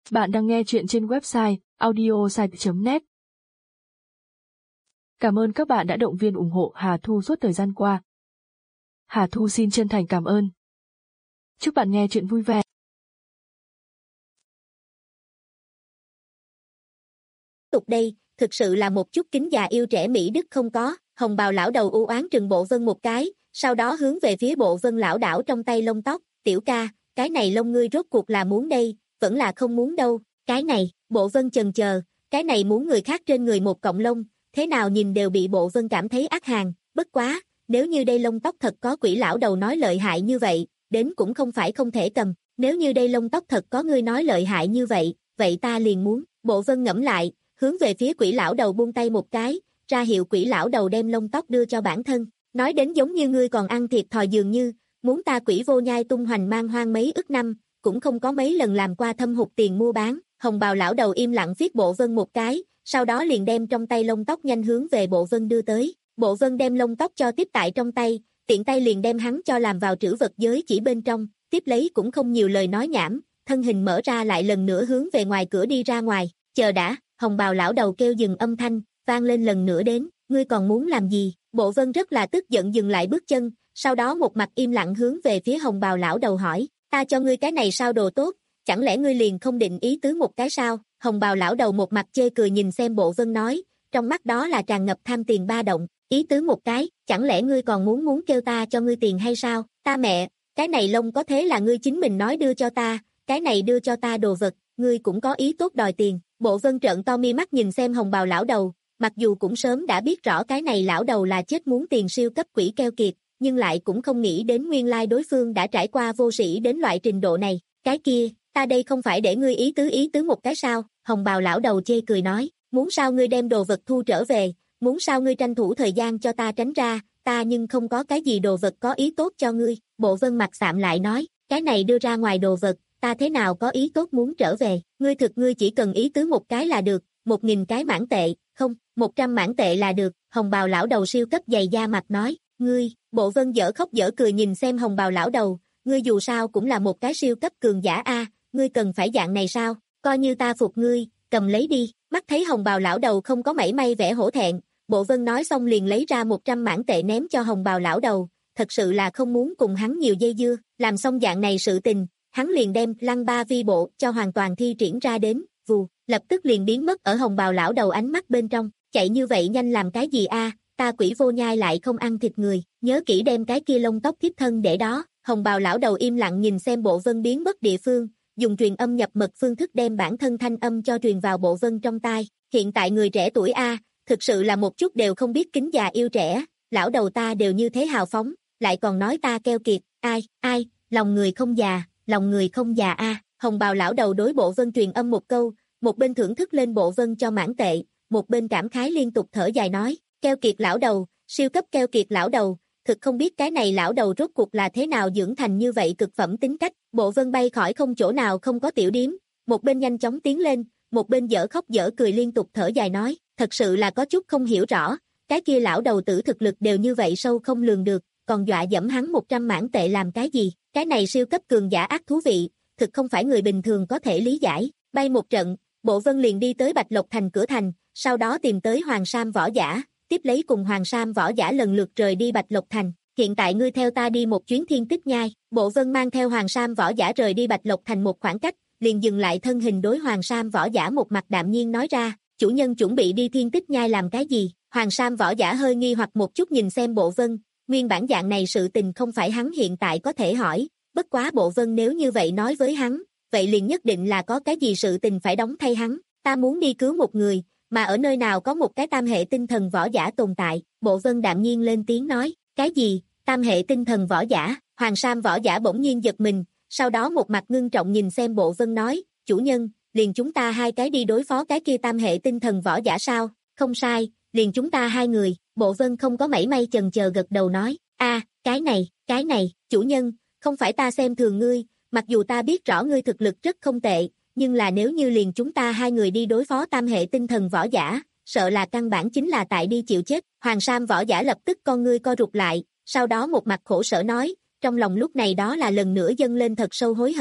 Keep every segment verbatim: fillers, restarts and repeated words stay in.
Bạn đang nghe chuyện trên website audiosite chấm net. Cảm ơn các bạn đã động viên ủng hộ Hà Thu suốt thời gian qua. Hà Thu xin chân thành cảm ơn. Chúc bạn nghe chuyện vui vẻ. Tục đây, thực sự là một chút kính già yêu trẻ Mỹ Đức không có. Hồng bào lão đầu u oán trừng Bộ Vân một cái, sau đó hướng về phía Bộ Vân lão đảo trong tay lông tóc. Tiểu ca, cái này lông ngươi rốt cuộc là muốn đây, vẫn là không muốn đâu. Cái này, Bộ Vân chần chờ, cái này muốn người khác trên người một cọng lông, thế nào nhìn đều bị Bộ Vân cảm thấy ác hàn. Bất quá, nếu như đây lông tóc thật có quỷ lão đầu nói lợi hại như vậy, đến cũng không phải không thể cầm. Nếu như đây lông tóc thật có ngươi nói lợi hại như vậy, vậy ta liền muốn. Bộ Vân ngẫm lại, hướng về phía quỷ lão đầu buông tay một cái, ra hiệu quỷ lão đầu đem lông tóc đưa cho bản thân. Nói đến giống như ngươi còn ăn thiệt thòi dường như, muốn ta quỷ vô nhai tung hoành mang hoang mấy ức năm, cũng không có mấy lần làm qua thâm hụt tiền mua bán. Hồng bào lão đầu im lặng viết Bộ Vân một cái, sau đó liền đem trong tay lông tóc nhanh hướng về Bộ Vân đưa tới. Bộ Vân đem lông tóc cho tiếp tại trong tay, tiện tay liền đem hắn cho làm vào trữ vật giới chỉ bên trong, tiếp lấy cũng không nhiều lời nói nhảm, thân hình mở ra lại lần nữa hướng về ngoài cửa đi ra ngoài. Chờ đã, hồng bào lão đầu kêu dừng âm thanh, vang lên lần nữa đến, ngươi còn muốn làm gì? Bộ Vân rất là tức giận dừng lại bước chân, sau đó một mặt im lặng hướng về phía hồng bào lão đầu hỏi, ta cho ngươi cái này sao đồ tốt, chẳng lẽ ngươi liền không định ý tứ một cái sao? Hồng bào lão đầu một mặt chê cười nhìn xem Bộ Vân nói, trong mắt đó là tràn ngập tham tiền ba động, ý tứ một cái, chẳng lẽ ngươi còn muốn muốn kêu ta cho ngươi tiền hay sao? Ta mẹ, cái này lông có thế là ngươi chính mình nói đưa cho ta, cái này đưa cho ta đồ vật, ngươi cũng có ý tốt đòi tiền. Bộ Vân trợn to mi mắt nhìn xem hồng bào lão đầu, mặc dù cũng sớm đã biết rõ cái này lão đầu là chết muốn tiền siêu cấp quỷ keo kiệt, nhưng lại cũng không nghĩ đến nguyên lai đối phương đã trải qua vô sĩ đến loại trình độ này. Cái kia, ta đây không phải để ngươi ý tứ ý tứ một cái sao? Hồng bào lão đầu chê cười nói, muốn sao ngươi đem đồ vật thu trở về, muốn sao ngươi tranh thủ thời gian cho ta tránh ra, ta nhưng không có cái gì đồ vật có ý tốt cho ngươi. Bộ Vân mặt sạm lại nói, cái này đưa ra ngoài đồ vật, ta thế nào có ý tốt muốn trở về, ngươi thực ngươi chỉ cần ý tứ một cái là được, một nghìn cái mãn tệ, không, một trăm mãn tệ là được. Hồng bào lão đầu siêu cấp dày da mặt nói, ngươi, Bộ Vân dở khóc dở cười nhìn xem hồng bào lão đầu, ngươi dù sao cũng là một cái siêu cấp cường giả a, ngươi cần phải dạng này sao, coi như ta phục ngươi, cầm lấy đi. Mắt thấy hồng bào lão đầu không có mảy may vẻ hổ thẹn, Bộ Vân nói xong liền lấy ra một trăm mãn tệ ném cho hồng bào lão đầu, thật sự là không muốn cùng hắn nhiều dây dưa. Làm xong dạng này sự tình, hắn liền đem lăng ba vi bộ cho hoàn toàn thi triển ra đến, vù, lập tức liền biến mất ở hồng bào lão đầu ánh mắt bên trong. Chạy như vậy nhanh làm cái gì a? Ta quỷ vô nhai lại không ăn thịt người, nhớ kỹ đem cái kia lông tóc thiếp thân để đó. Hồng bào lão đầu im lặng nhìn xem Bộ Vân biến mất địa phương, dùng truyền âm nhập mật phương thức đem bản thân thanh âm cho truyền vào Bộ Vân trong tai. Hiện tại người trẻ tuổi a, thực sự là một chút đều không biết kính già yêu trẻ, lão đầu ta đều như thế hào phóng, lại còn nói ta keo kiệt, ai, ai, lòng người không già, lòng người không già a. Hồng bào lão đầu đối Bộ Vân truyền âm một câu, một bên thưởng thức lên Bộ Vân cho mãn tệ, một bên cảm khái liên tục thở dài nói, keo kiệt lão đầu, siêu cấp keo kiệt lão đầu, thực không biết cái này lão đầu rốt cuộc là thế nào dưỡng thành như vậy cực phẩm tính cách. Bộ Vân bay khỏi không chỗ nào không có tiểu điếm, một bên nhanh chóng tiến lên, một bên dở khóc dở cười liên tục thở dài nói, thật sự là có chút không hiểu rõ, cái kia lão đầu tử thực lực đều như vậy sâu không lường được, còn dọa dẫm hắn một trăm mãn tệ làm cái gì, cái này siêu cấp cường giả ác thú vị, thực không phải người bình thường có thể lý giải. Bay một trận, Bộ Vân liền đi tới Bạch Lộc Thành cửa thành, sau đó tìm tới Hoàng Sam võ giả, tiếp lấy cùng Hoàng Sam võ giả lần lượt rời đi Bạch Lộc Thành. Hiện tại ngươi theo ta đi một chuyến Thiên Tích Nhai. Bộ Vân mang theo Hoàng Sam võ giả rời đi Bạch Lộc Thành một khoảng cách, liền dừng lại thân hình đối Hoàng Sam võ giả một mặt đạm nhiên nói ra, chủ nhân chuẩn bị đi Thiên Tích Nhai làm cái gì? Hoàng Sam võ giả hơi nghi hoặc một chút nhìn xem Bộ Vân, nguyên bản dạng này sự tình không phải hắn hiện tại có thể hỏi, bất quá Bộ Vân nếu như vậy nói với hắn, vậy liền nhất định là có cái gì sự tình phải đóng thay hắn. Ta muốn đi cứu một người, mà ở nơi nào có một cái tam hệ tinh thần võ giả tồn tại. Bộ Vân đạm nhiên lên tiếng nói, cái gì, tam hệ tinh thần võ giả? Hoàng Sam võ giả bỗng nhiên giật mình, sau đó một mặt ngưng trọng nhìn xem Bộ Vân nói, chủ nhân, liền chúng ta hai cái đi đối phó cái kia tam hệ tinh thần võ giả sao? Không sai, liền chúng ta hai người. Bộ Vân không có mảy may chần chờ gật đầu nói, a, cái này, cái này, chủ nhân, không phải ta xem thường ngươi, mặc dù ta biết rõ ngươi thực lực rất không tệ, nhưng là nếu như liền chúng ta hai người đi đối phó tam hệ tinh thần võ giả, sợ là căn bản chính là tại đi chịu chết. Hoàng Sam võ giả lập tức con ngươi co rụt lại, sau đó một mặt khổ sở nói, trong lòng lúc này đó là lần nữa dâng lên thật sâu hối hận,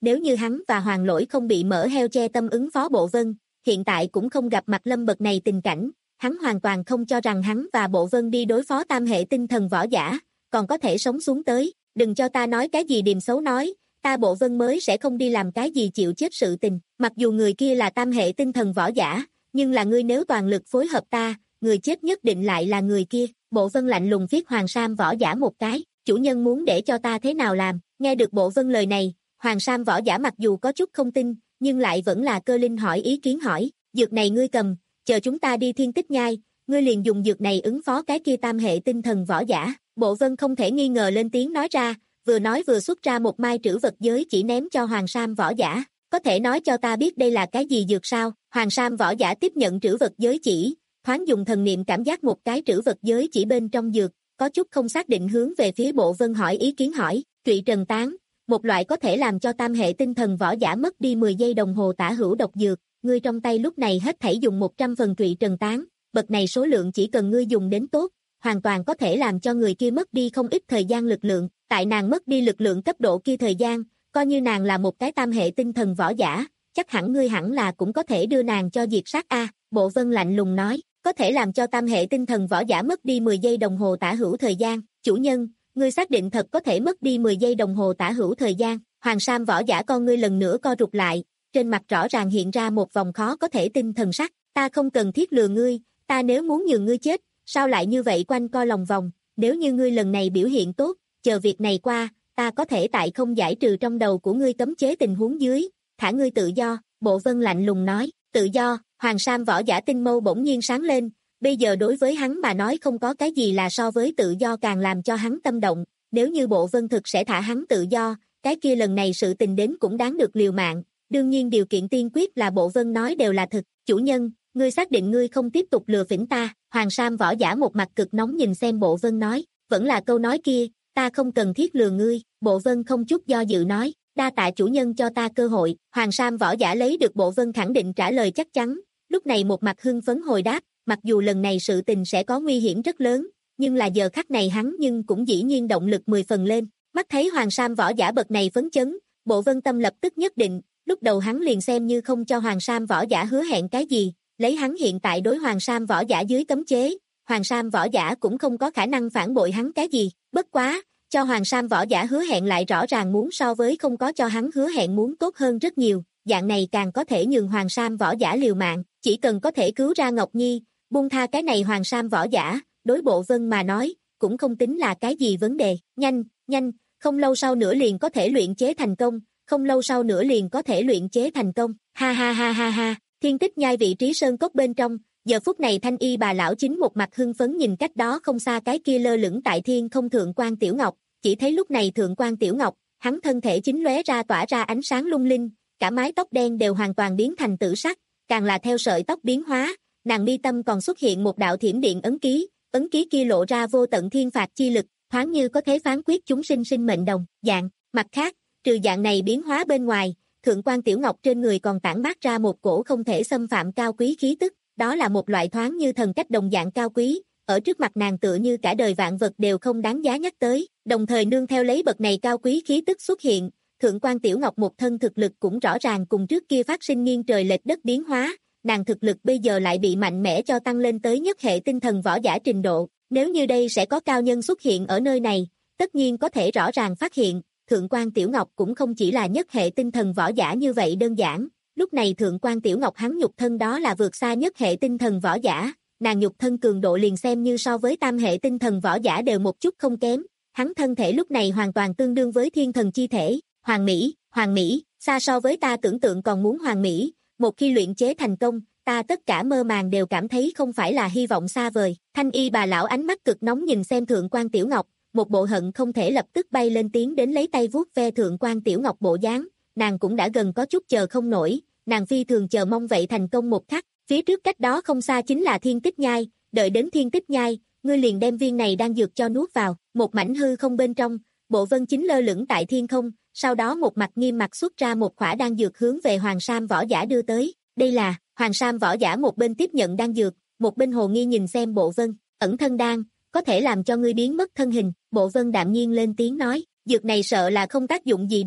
nếu như hắn và Hoàng Lỗi không bị mỡ heo che tâm ứng phó Bộ Vân, hiện tại cũng không gặp mặt Lâm bậc này tình cảnh, hắn hoàn toàn không cho rằng hắn và Bộ Vân đi đối phó tam hệ tinh thần võ giả, còn có thể sống xuống tới, đừng cho ta nói cái gì điềm xấu nói, ta Bộ Vân mới sẽ không đi làm cái gì chịu chết sự tình, mặc dù người kia là tam hệ tinh thần võ giả, nhưng là ngươi nếu toàn lực phối hợp ta, người chết nhất định lại là người kia. Bộ Vân lạnh lùng viết Hoàng Sam võ giả một cái, chủ nhân muốn để cho ta thế nào làm, nghe được Bộ Vân lời này, Hoàng Sam võ giả mặc dù có chút không tin, nhưng lại vẫn là cơ linh hỏi ý kiến hỏi, dược này ngươi cầm, chờ chúng ta đi thiên tích nhai, ngươi liền dùng dược này ứng phó cái kia tam hệ tinh thần võ giả. Bộ Vân không thể nghi ngờ lên tiếng nói ra, vừa nói vừa xuất ra một mai trữ vật giới chỉ ném cho Hoàng Sam võ giả, có thể nói cho ta biết đây là cái gì dược sao? Hoàng Sam võ giả tiếp nhận trữ vật giới chỉ, thoáng dùng thần niệm cảm giác một cái trữ vật giới chỉ bên trong dược, có chút không xác định hướng về phía Bộ Vân hỏi ý kiến hỏi, Trụy Trần Tán, một loại có thể làm cho tam hệ tinh thần võ giả mất đi mười giây đồng hồ tả hữu độc dược, ngươi trong tay lúc này hết thảy dùng một trăm phần Trụy Trần Tán, bậc này số lượng chỉ cần ngươi dùng đến tốt, hoàn toàn có thể làm cho người kia mất đi không ít thời gian lực lượng, tại nàng mất đi lực lượng cấp độ kia thời gian, coi như nàng là một cái tam hệ tinh thần võ giả, chắc hẳn ngươi hẳn là cũng có thể đưa nàng cho diệt sát a. Bộ Vân lạnh lùng nói, có thể làm cho tam hệ tinh thần võ giả mất đi mười giây đồng hồ tả hữu thời gian, chủ nhân, ngươi xác định thật có thể mất đi mười giây đồng hồ tả hữu thời gian. Hoàng Sam võ giả con ngươi lần nữa co rụt lại, trên mặt rõ ràng hiện ra một vòng khó có thể tin thần sắc, ta không cần thiết lừa ngươi, ta nếu muốn nhường ngươi chết, sao lại như vậy quanh co lòng vòng, nếu như ngươi lần này biểu hiện tốt, chờ việc này qua, ta có thể tại không giải trừ trong đầu của ngươi cấm chế tình huống dưới, thả ngươi tự do. Bộ Vân lạnh lùng nói, tự do. Hoàng Sam võ giả tinh mâu bỗng nhiên sáng lên, bây giờ đối với hắn mà nói không có cái gì là so với tự do càng làm cho hắn tâm động, nếu như Bộ Vân thực sẽ thả hắn tự do, cái kia lần này sự tình đến cũng đáng được liều mạng, đương nhiên điều kiện tiên quyết là Bộ Vân nói đều là thực, chủ nhân, ngươi xác định ngươi không tiếp tục lừa phỉnh ta. Hoàng Sam võ giả một mặt cực nóng nhìn xem Bộ Vân nói, vẫn là câu nói kia, ta không cần thiết lừa ngươi. Bộ Vân không chút do dự nói, đa tạ chủ nhân cho ta cơ hội. Hoàng Sam võ giả lấy được Bộ Vân khẳng định trả lời chắc chắn, lúc này một mặt hưng phấn hồi đáp, mặc dù lần này sự tình sẽ có nguy hiểm rất lớn, nhưng là giờ khắc này hắn nhưng cũng dĩ nhiên động lực mười phần lên. Mắt thấy Hoàng Sam võ giả bậc này phấn chấn, Bộ Vân tâm lập tức nhất định, lúc đầu hắn liền xem như không cho Hoàng Sam võ giả hứa hẹn cái gì, lấy hắn hiện tại đối Hoàng Sam võ giả dưới cấm chế, Hoàng Sam võ giả cũng không có khả năng phản bội hắn cái gì, bất quá, cho Hoàng Sam võ giả hứa hẹn lại rõ ràng muốn so với không có cho hắn hứa hẹn muốn tốt hơn rất nhiều, dạng này càng có thể nhường Hoàng Sam võ giả liều mạng, chỉ cần có thể cứu ra Ngọc Nhi, buông tha cái này Hoàng Sam võ giả, đối Bộ Vân mà nói, cũng không tính là cái gì vấn đề, nhanh, nhanh, không lâu sau nữa liền có thể luyện chế thành công, không lâu sau nữa liền có thể luyện chế thành công, ha ha ha ha ha. Thiên tích nhai vị trí sơn cốc bên trong, giờ phút này Thanh Y bà lão chính một mặt hưng phấn nhìn cách đó không xa cái kia lơ lửng tại thiên không thượng quan Tiểu Ngọc, chỉ thấy lúc này thượng quan Tiểu Ngọc, hắn thân thể chính lóe ra tỏa ra ánh sáng lung linh, cả mái tóc đen đều hoàn toàn biến thành tử sắc, càng là theo sợi tóc biến hóa, nàng mi tâm còn xuất hiện một đạo thiểm điện ấn ký, ấn ký kia lộ ra vô tận thiên phạt chi lực, thoáng như có thể phán quyết chúng sinh sinh mệnh đồng dạng. Mặt khác, trừ dạng này biến hóa bên ngoài, thượng quan Tiểu Ngọc trên người còn tản mát ra một cổ không thể xâm phạm cao quý khí tức, đó là một loại thoáng như thần cách đồng dạng cao quý, ở trước mặt nàng tựa như cả đời vạn vật đều không đáng giá nhắc tới, đồng thời nương theo lấy bậc này cao quý khí tức xuất hiện, thượng quan Tiểu Ngọc một thân thực lực cũng rõ ràng cùng trước kia phát sinh nghiêng trời lệch đất biến hóa, nàng thực lực bây giờ lại bị mạnh mẽ cho tăng lên tới nhất hệ tinh thần võ giả trình độ, nếu như đây sẽ có cao nhân xuất hiện ở nơi này, tất nhiên có thể rõ ràng phát hiện, thượng quan Tiểu Ngọc cũng không chỉ là nhất hệ tinh thần võ giả như vậy đơn giản, lúc này thượng quan Tiểu Ngọc hắn nhục thân đó là vượt xa nhất hệ tinh thần võ giả, nàng nhục thân cường độ liền xem như so với tam hệ tinh thần võ giả đều một chút không kém, hắn thân thể lúc này hoàn toàn tương đương với thiên thần chi thể, hoàn mỹ, hoàn mỹ, xa so với ta tưởng tượng còn muốn hoàn mỹ, một khi luyện chế thành công, ta tất cả mơ màng đều cảm thấy không phải là hy vọng xa vời. Thanh Y bà lão ánh mắt cực nóng nhìn xem thượng quan Tiểu Ngọc, một bộ hận không thể lập tức bay lên tiếng đến lấy tay vuốt ve thượng quan Tiểu Ngọc bộ dáng, nàng cũng đã gần có chút chờ không nổi, nàng phi thường chờ mong vậy thành công một khắc, phía trước cách đó không xa chính là Thiên Tích Nhai, đợi đến Thiên Tích Nhai, ngươi liền đem viên này đang dược cho nuốt vào, một mảnh hư không bên trong, Bộ Vân chính lơ lửng tại thiên không, sau đó một mặt nghiêm mặt xuất ra một khỏa đan dược hướng về Hoàng Sam võ giả đưa tới, đây là, Hoàng Sam võ giả một bên tiếp nhận đan dược, một bên hồ nghi nhìn xem Bộ Vân, ẩn thân đan, có thể làm cho ngươi biến mất thân hình, Bộ Vân đạm nhiên lên tiếng nói, dược này sợ là không tác dụng gì đi,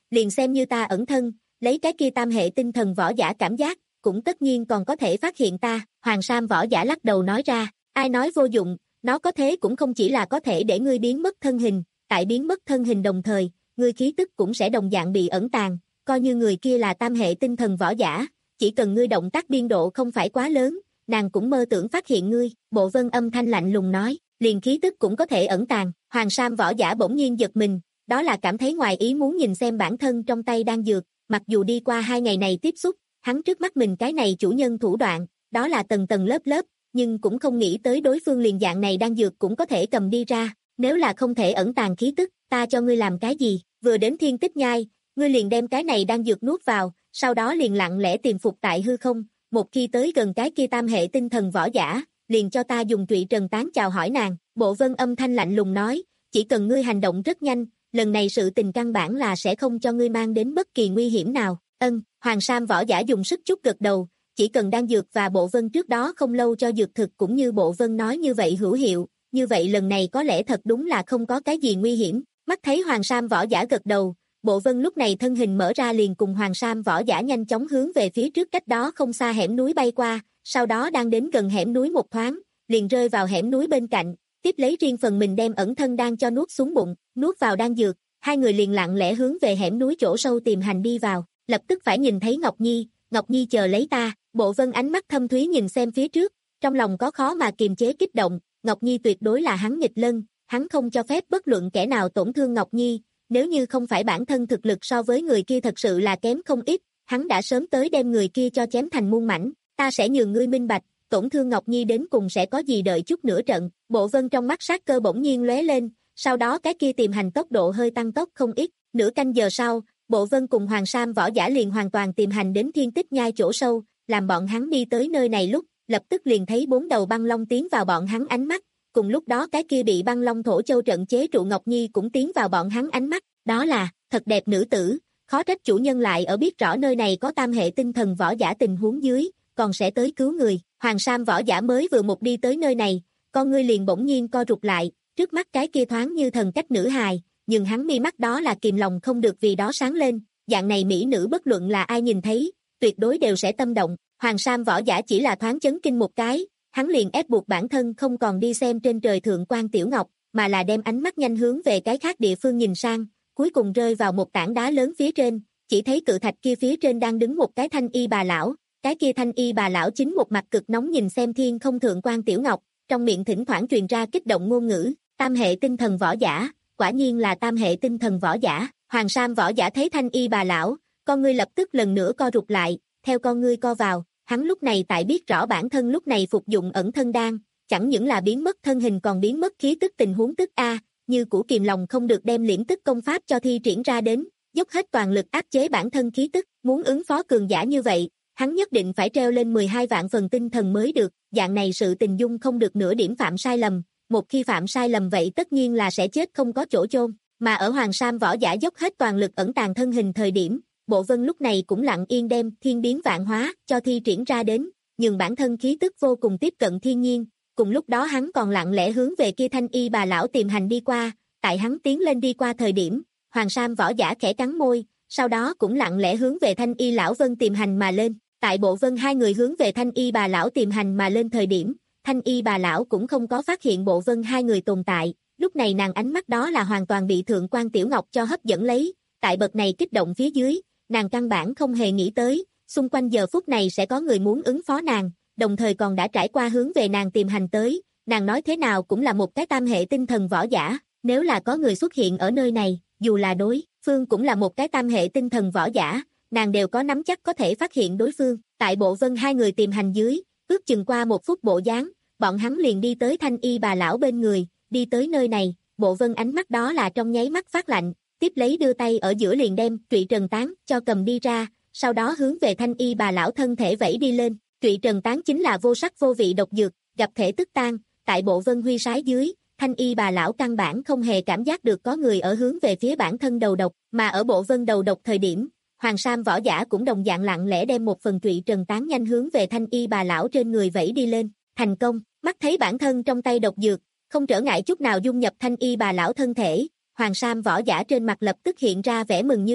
liền xem như ta ẩn thân, lấy cái kia tam hệ tinh thần võ giả cảm giác, cũng tất nhiên còn có thể phát hiện ta, Hoàng Sam võ giả lắc đầu nói ra, ai nói vô dụng, nó có thế cũng không chỉ là có thể để ngươi biến mất thân hình, tại biến mất thân hình đồng thời, ngươi khí tức cũng sẽ đồng dạng bị ẩn tàng, coi như người kia là tam hệ tinh thần võ giả, chỉ cần ngươi động tác biên độ không phải quá lớn, nàng cũng mơ tưởng phát hiện ngươi, Bộ Vân âm thanh lạnh lùng nói, liền khí tức cũng có thể ẩn tàng, Hoàng Sam võ giả bỗng nhiên giật mình, đó là cảm thấy ngoài ý muốn nhìn xem bản thân trong tay đang dược, mặc dù đi qua hai ngày này tiếp xúc, hắn trước mắt mình cái này chủ nhân thủ đoạn, đó là tầng tầng lớp lớp, nhưng cũng không nghĩ tới đối phương liền dạng này đang dược cũng có thể cầm đi ra, nếu là không thể ẩn tàng khí tức, ta cho ngươi làm cái gì, vừa đến thiên tích nhai, ngươi liền đem cái này đang dược nuốt vào, sau đó liền lặng lẽ tìm phục tại hư không, một khi tới gần cái kia tam hệ tinh thần võ giả, liền cho ta dùng trụy trần tán chào hỏi nàng, Bộ Vân âm thanh lạnh lùng nói, chỉ cần ngươi hành động rất nhanh, lần này sự tình căn bản là sẽ không cho ngươi mang đến bất kỳ nguy hiểm nào, ân, Hoàng Sam võ giả dùng sức chút gật đầu, chỉ cần đan dược và Bộ Vân trước đó không lâu cho dược thực cũng như Bộ Vân nói như vậy hữu hiệu, như vậy lần này có lẽ thật đúng là không có cái gì nguy hiểm, mắt thấy Hoàng Sam võ giả gật đầu, Bộ Vân lúc này thân hình mở ra liền cùng Hoàng Sam võ giả nhanh chóng hướng về phía trước cách đó không xa hẻm núi bay qua, sau đó đang đến gần hẻm núi một thoáng, liền rơi vào hẻm núi bên cạnh, tiếp lấy riêng phần mình đem ẩn thân đan cho nuốt xuống bụng, nuốt vào đan dược, hai người liền lặng lẽ hướng về hẻm núi chỗ sâu tìm hành đi vào, lập tức phải nhìn thấy Ngọc Nhi, Ngọc Nhi chờ lấy ta, Bộ Vân ánh mắt thâm thúy nhìn xem phía trước, trong lòng có khó mà kiềm chế kích động, Ngọc Nhi tuyệt đối là hắn nghịch lân, hắn không cho phép bất luận kẻ nào tổn thương Ngọc Nhi, nếu như không phải bản thân thực lực so với người kia thật sự là kém không ít, hắn đã sớm tới đem người kia cho chém thành muôn mảnh, ta sẽ nhường ngươi minh bạch, tổn thương Ngọc Nhi đến cùng sẽ có gì đợi chút nữa trận, Bộ Vân trong mắt sát cơ bỗng nhiên lóe lên, sau đó cái kia tìm hành tốc độ hơi tăng tốc không ít, nửa canh giờ sau, Bộ Vân cùng Hoàng Sam võ giả liền hoàn toàn tìm hành đến thiên tích nhai chỗ sâu, làm bọn hắn đi tới nơi này lúc, lập tức liền thấy bốn đầu băng long tiến vào bọn hắn ánh mắt, cùng lúc đó cái kia bị băng long thổ châu trận chế trụ Ngọc Nhi cũng tiến vào bọn hắn ánh mắt, đó là, thật đẹp nữ tử, khó trách chủ nhân lại ở biết rõ nơi này có tam hệ tinh thần võ giả tình huống dưới, còn sẽ tới cứu người, Hoàng Sam võ giả mới vừa một đi tới nơi này, con ngươi liền bỗng nhiên co rụt lại, trước mắt cái kia thoáng như thần cách nữ hài, nhưng hắn mi mắt đó là kìm lòng không được vì đó sáng lên, dạng này mỹ nữ bất luận là ai nhìn thấy, tuyệt đối đều sẽ tâm động, Hoàng Sam võ giả chỉ là thoáng chấn kinh một cái, hắn liền ép buộc bản thân không còn đi xem trên trời thượng quan Tiểu Ngọc, mà là đem ánh mắt nhanh hướng về cái khác địa phương nhìn sang, cuối cùng rơi vào một tảng đá lớn phía trên, chỉ thấy cự thạch kia phía trên đang đứng một cái thanh y bà lão, cái kia thanh y bà lão chính một mặt cực nóng nhìn xem thiên không thượng quan Tiểu Ngọc, trong miệng thỉnh thoảng truyền ra kích động ngôn ngữ, tam hệ tinh thần võ giả, quả nhiên là tam hệ tinh thần võ giả, Hoàng Sam võ giả thấy thanh y bà lão, con ngươi lập tức lần nữa co rụt lại, theo con ngươi co vào, hắn lúc này tại biết rõ bản thân lúc này phục dụng ẩn thân đan, chẳng những là biến mất thân hình còn biến mất khí tức tình huống tức A, như củ kìm lòng không được đem liễm tức công pháp cho thi triển ra đến, dốc hết toàn lực áp chế bản thân khí tức, muốn ứng phó cường giả như vậy, hắn nhất định phải treo lên mười hai vạn phần tinh thần mới được, dạng này sự tình dung không được nửa điểm phạm sai lầm, một khi phạm sai lầm vậy tất nhiên là sẽ chết không có chỗ chôn, mà ở Hoàng Sam võ giả dốc hết toàn lực ẩn tàng thân hình thời điểm, Bộ Vân lúc này cũng lặng yên đem thiên biến vạn hóa cho thi triển ra đến, nhưng bản thân khí tức vô cùng tiếp cận thiên nhiên, cùng lúc đó hắn còn lặng lẽ hướng về kia thanh y bà lão tìm hành đi qua, tại hắn tiến lên đi qua thời điểm, Hoàng Sam võ giả khẽ cắn môi, sau đó cũng lặng lẽ hướng về thanh y lão Vân tìm hành mà lên, tại Bộ Vân hai người hướng về thanh y bà lão tìm hành mà lên thời điểm, thanh y bà lão cũng không có phát hiện Bộ Vân hai người tồn tại, lúc này nàng ánh mắt đó là hoàn toàn bị thượng quan Tiểu Ngọc cho hấp dẫn lấy, tại bậc này kích động phía dưới, nàng căn bản không hề nghĩ tới, xung quanh giờ phút này sẽ có người muốn ứng phó nàng, đồng thời còn đã trải qua hướng về nàng tìm hành tới, nàng nói thế nào cũng là một cái tam hệ tinh thần võ giả, nếu là có người xuất hiện ở nơi này, dù là đối phương cũng là một cái tam hệ tinh thần võ giả, nàng đều có nắm chắc có thể phát hiện đối phương, tại Bộ Vân hai người tìm hành dưới, ước chừng qua một phút bộ dáng, bọn hắn liền đi tới thanh y bà lão bên người, đi tới nơi này, Bộ Vân ánh mắt đó là trong nháy mắt phát lạnh, tiếp lấy đưa tay ở giữa liền đem trụy trần tán cho cầm đi ra, sau đó hướng về thanh y bà lão thân thể vẫy đi lên, trụy trần tán chính là vô sắc vô vị độc dược, gặp thể tức tan, tại Bộ Vân huy sái dưới, thanh y bà lão căn bản không hề cảm giác được có người ở hướng về phía bản thân đầu độc, mà ở Bộ Vân đầu độc thời điểm, Hoàng Sam võ giả cũng đồng dạng lặng lẽ đem một phần trụy trần tán nhanh hướng về thanh y bà lão trên người vẫy đi lên, thành công, mắt thấy bản thân trong tay độc dược, không trở ngại chút nào dung nhập thanh y bà lão thân thể, Hoàng Sam võ giả trên mặt lập tức hiện ra vẻ mừng như điên,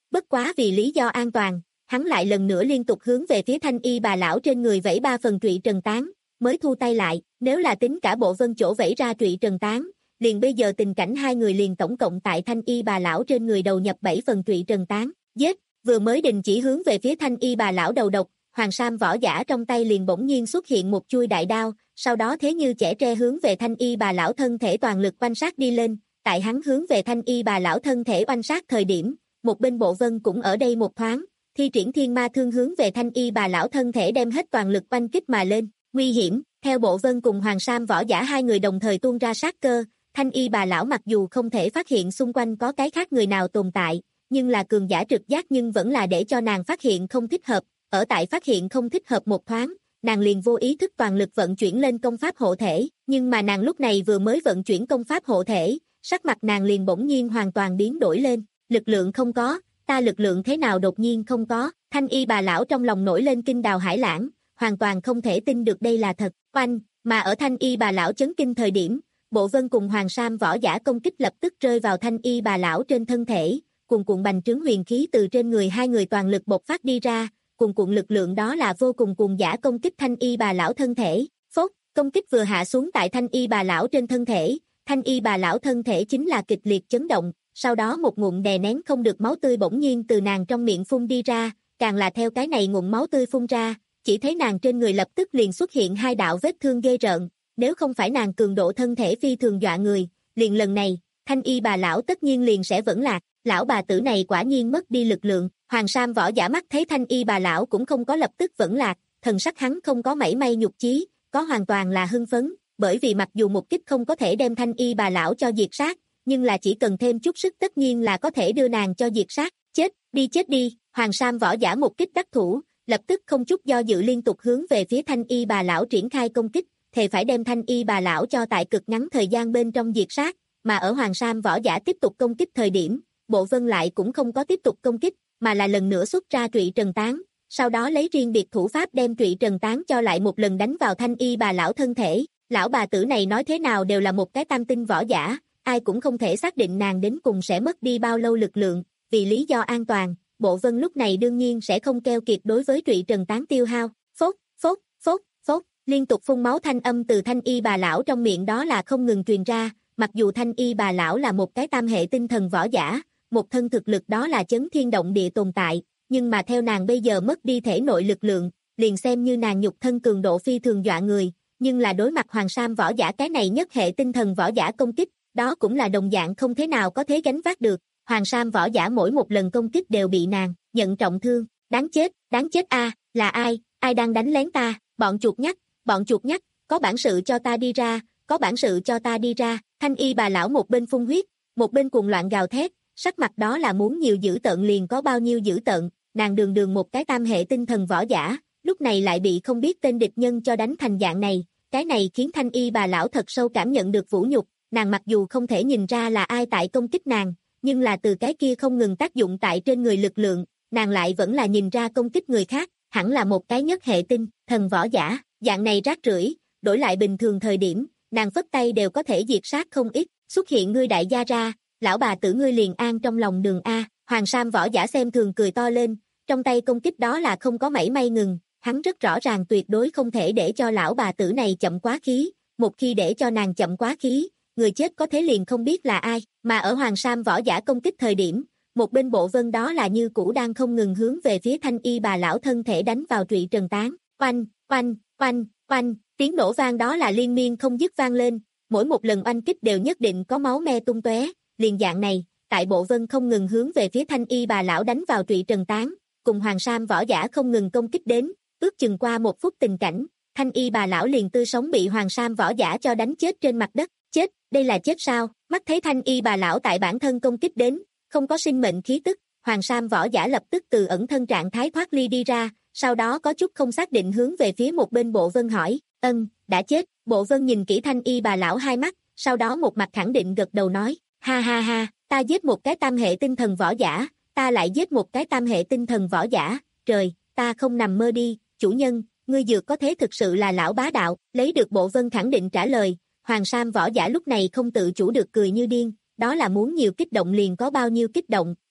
bất quá vì lý do an toàn, hắn lại lần nữa liên tục hướng về phía Thanh Y bà lão trên người vẫy ba phần Trụy Trần Tán, mới thu tay lại, nếu là tính cả Bộ Vân chỗ vẫy ra Trụy Trần Tán, liền bây giờ tình cảnh hai người liền tổng cộng tại Thanh Y bà lão trên người đầu nhập bảy phần Trụy Trần Tán, giết, vừa mới đình chỉ hướng về phía Thanh Y bà lão đầu độc, Hoàng Sam võ giả trong tay liền bỗng nhiên xuất hiện một chuôi đại đao, sau đó thế như chẻ tre hướng về Thanh Y bà lão thân thể toàn lực oanh sát đi lên, tại hắn hướng về Thanh Y bà lão thân thể oanh sát thời điểm, một bên Bộ Vân cũng ở đây một thoáng, thi triển thiên ma thương hướng về Thanh Y bà lão thân thể đem hết toàn lực oanh kích mà lên, nguy hiểm, theo Bộ Vân cùng Hoàng Sam võ giả hai người đồng thời tuôn ra sát cơ, Thanh Y bà lão mặc dù không thể phát hiện xung quanh có cái khác người nào tồn tại, nhưng là cường giả trực giác nhưng vẫn là để cho nàng phát hiện không thích hợp, ở tại phát hiện không thích hợp một thoáng, nàng liền vô ý thức toàn lực vận chuyển lên công pháp hộ thể, nhưng mà nàng lúc này vừa mới vận chuyển công pháp hộ thể, sắc mặt nàng liền bỗng nhiên hoàn toàn biến đổi lên, lực lượng không có, ta lực lượng thế nào đột nhiên không có, Thanh Y bà lão trong lòng nổi lên kinh đào hải lãng, hoàn toàn không thể tin được đây là thật, oanh, mà ở Thanh Y bà lão chấn kinh thời điểm, Bộ Vân cùng Hoàng Sam võ giả công kích lập tức rơi vào Thanh Y bà lão trên thân thể, cuồn cuộn bành trướng huyền khí từ trên người hai người toàn lực bộc phát đi ra, cuồn cuộn lực lượng đó là vô cùng cuồng dã công kích Thanh Y bà lão thân thể, phốt, công kích vừa hạ xuống tại Thanh Y bà lão trên thân thể, Thanh Y bà lão thân thể chính là kịch liệt chấn động, sau đó một ngụm đè nén không được máu tươi bỗng nhiên từ nàng trong miệng phun đi ra, càng là theo cái này ngụm máu tươi phun ra, chỉ thấy nàng trên người lập tức liền xuất hiện hai đạo vết thương ghê rợn, nếu không phải nàng cường độ thân thể phi thường dọa người, liền lần này, Thanh Y bà lão tất nhiên liền sẽ vẫn lạc, lão bà tử này quả nhiên mất đi lực lượng, Hoàng Sam võ giả mắt thấy Thanh Y bà lão cũng không có lập tức vẫn lạc, thần sắc hắn không có mảy may nhục chí, có hoàn toàn là hưng phấn, bởi vì mặc dù một kích không có thể đem Thanh Y bà lão cho diệt sát, nhưng là chỉ cần thêm chút sức tất nhiên là có thể đưa nàng cho diệt sát, chết, đi chết đi, Hoàng Sam võ giả một kích đắc thủ, lập tức không chút do dự liên tục hướng về phía Thanh Y bà lão triển khai công kích, thề phải đem Thanh Y bà lão cho tại cực ngắn thời gian bên trong diệt sát, mà ở Hoàng Sam võ giả tiếp tục công kích thời điểm, Bộ Vân lại cũng không có tiếp tục công kích, mà là lần nữa xuất ra Trụy Trần Tán, sau đó lấy riêng biệt thủ pháp đem Trụy Trần Tán cho lại một lần đánh vào Thanh Y bà lão thân thể, lão bà tử này nói thế nào đều là một cái tam tinh võ giả, ai cũng không thể xác định nàng đến cùng sẽ mất đi bao lâu lực lượng, vì lý do an toàn, Bộ Vân lúc này đương nhiên sẽ không keo kiệt đối với Trụy Trần Tán tiêu hao, phốt, phốt, phốt, phốt, liên tục phun máu thanh âm từ Thanh Y bà lão trong miệng đó là không ngừng truyền ra, mặc dù Thanh Y bà lão là một cái tam hệ tinh thần võ giả, một thân thực lực đó là chấn thiên động địa tồn tại, nhưng mà theo nàng bây giờ mất đi thể nội lực lượng, liền xem như nàng nhục thân cường độ phi thường dọa người, nhưng là đối mặt Hoàng Sam võ giả cái này nhất hệ tinh thần võ giả công kích, đó cũng là đồng dạng không thế nào có thể gánh vác được, Hoàng Sam võ giả mỗi một lần công kích đều bị nàng nhận trọng thương, đáng chết, đáng chết a, là ai, ai đang đánh lén ta, bọn chuột nhắt, bọn chuột nhắt, có bản sự cho ta đi ra, có bản sự cho ta đi ra, Thanh Y bà lão một bên phun huyết, một bên cuồng loạn gào thét, sắc mặt đó là muốn nhiều dữ tợn liền có bao nhiêu dữ tợn, nàng đường đường một cái tam hệ tinh thần võ giả, lúc này lại bị không biết tên địch nhân cho đánh thành dạng này, cái này khiến Thanh Y bà lão thật sâu cảm nhận được vũ nhục, nàng mặc dù không thể nhìn ra là ai tại công kích nàng, nhưng là từ cái kia không ngừng tác dụng tại trên người lực lượng, nàng lại vẫn là nhìn ra công kích người khác, hẳn là một cái nhất hệ tinh, thần võ giả, dạng này rác rưởi, đổi lại bình thường thời điểm, nàng phất tay đều có thể diệt sát không ít, xuất hiện ngươi đại gia ra, lão bà tử ngươi liền an trong lòng đường A, Hoàng Sam võ giả xem thường cười to lên, trong tay công kích đó là không có mảy may ngừng, hắn rất rõ ràng tuyệt đối không thể để cho lão bà tử này chậm quá khí, một khi để cho nàng chậm quá khí, người chết có thế liền không biết là ai, mà ở Hoàng Sam võ giả công kích thời điểm, một bên Bộ Vân đó là như cũ đang không ngừng hướng về phía Thanh Y bà lão thân thể đánh vào Trụy Trần Tán, oanh, oanh, oanh, oanh, tiếng nổ vang đó là liên miên không dứt vang lên, mỗi một lần oanh kích đều nhất định có máu me tung tóe, liền dạng này, tại Bộ Vân không ngừng hướng về phía Thanh Y bà lão đánh vào Trụy Trần Tán, cùng Hoàng Sam võ giả không ngừng công kích đến, ước chừng qua một phút tình cảnh, Thanh Y bà lão liền tươi sống bị Hoàng Sam võ giả cho đánh chết trên mặt đất, chết, đây là chết sao, mắt thấy Thanh Y bà lão tại bản thân công kích đến, không có sinh mệnh khí tức, Hoàng Sam võ giả lập tức từ ẩn thân trạng thái thoát ly đi ra, sau đó có chút không xác định hướng về phía một bên Bộ Vân hỏi, ân, đã chết, Bộ Vân nhìn kỹ Thanh Y bà lão hai mắt, sau đó một mặt khẳng định gật đầu nói, ha ha ha, ta giết một cái tam hệ tinh thần võ giả, ta lại giết một cái tam hệ tinh thần võ giả, trời, ta không nằm mơ đi, chủ nhân, ngươi dược có thế thực sự là lão bá đạo, lấy được Bộ Vân khẳng định trả lời, Hoàng Sam võ giả lúc này không tự chủ được cười như điên, đó là muốn nhiều kích động liền có bao nhiêu kích động,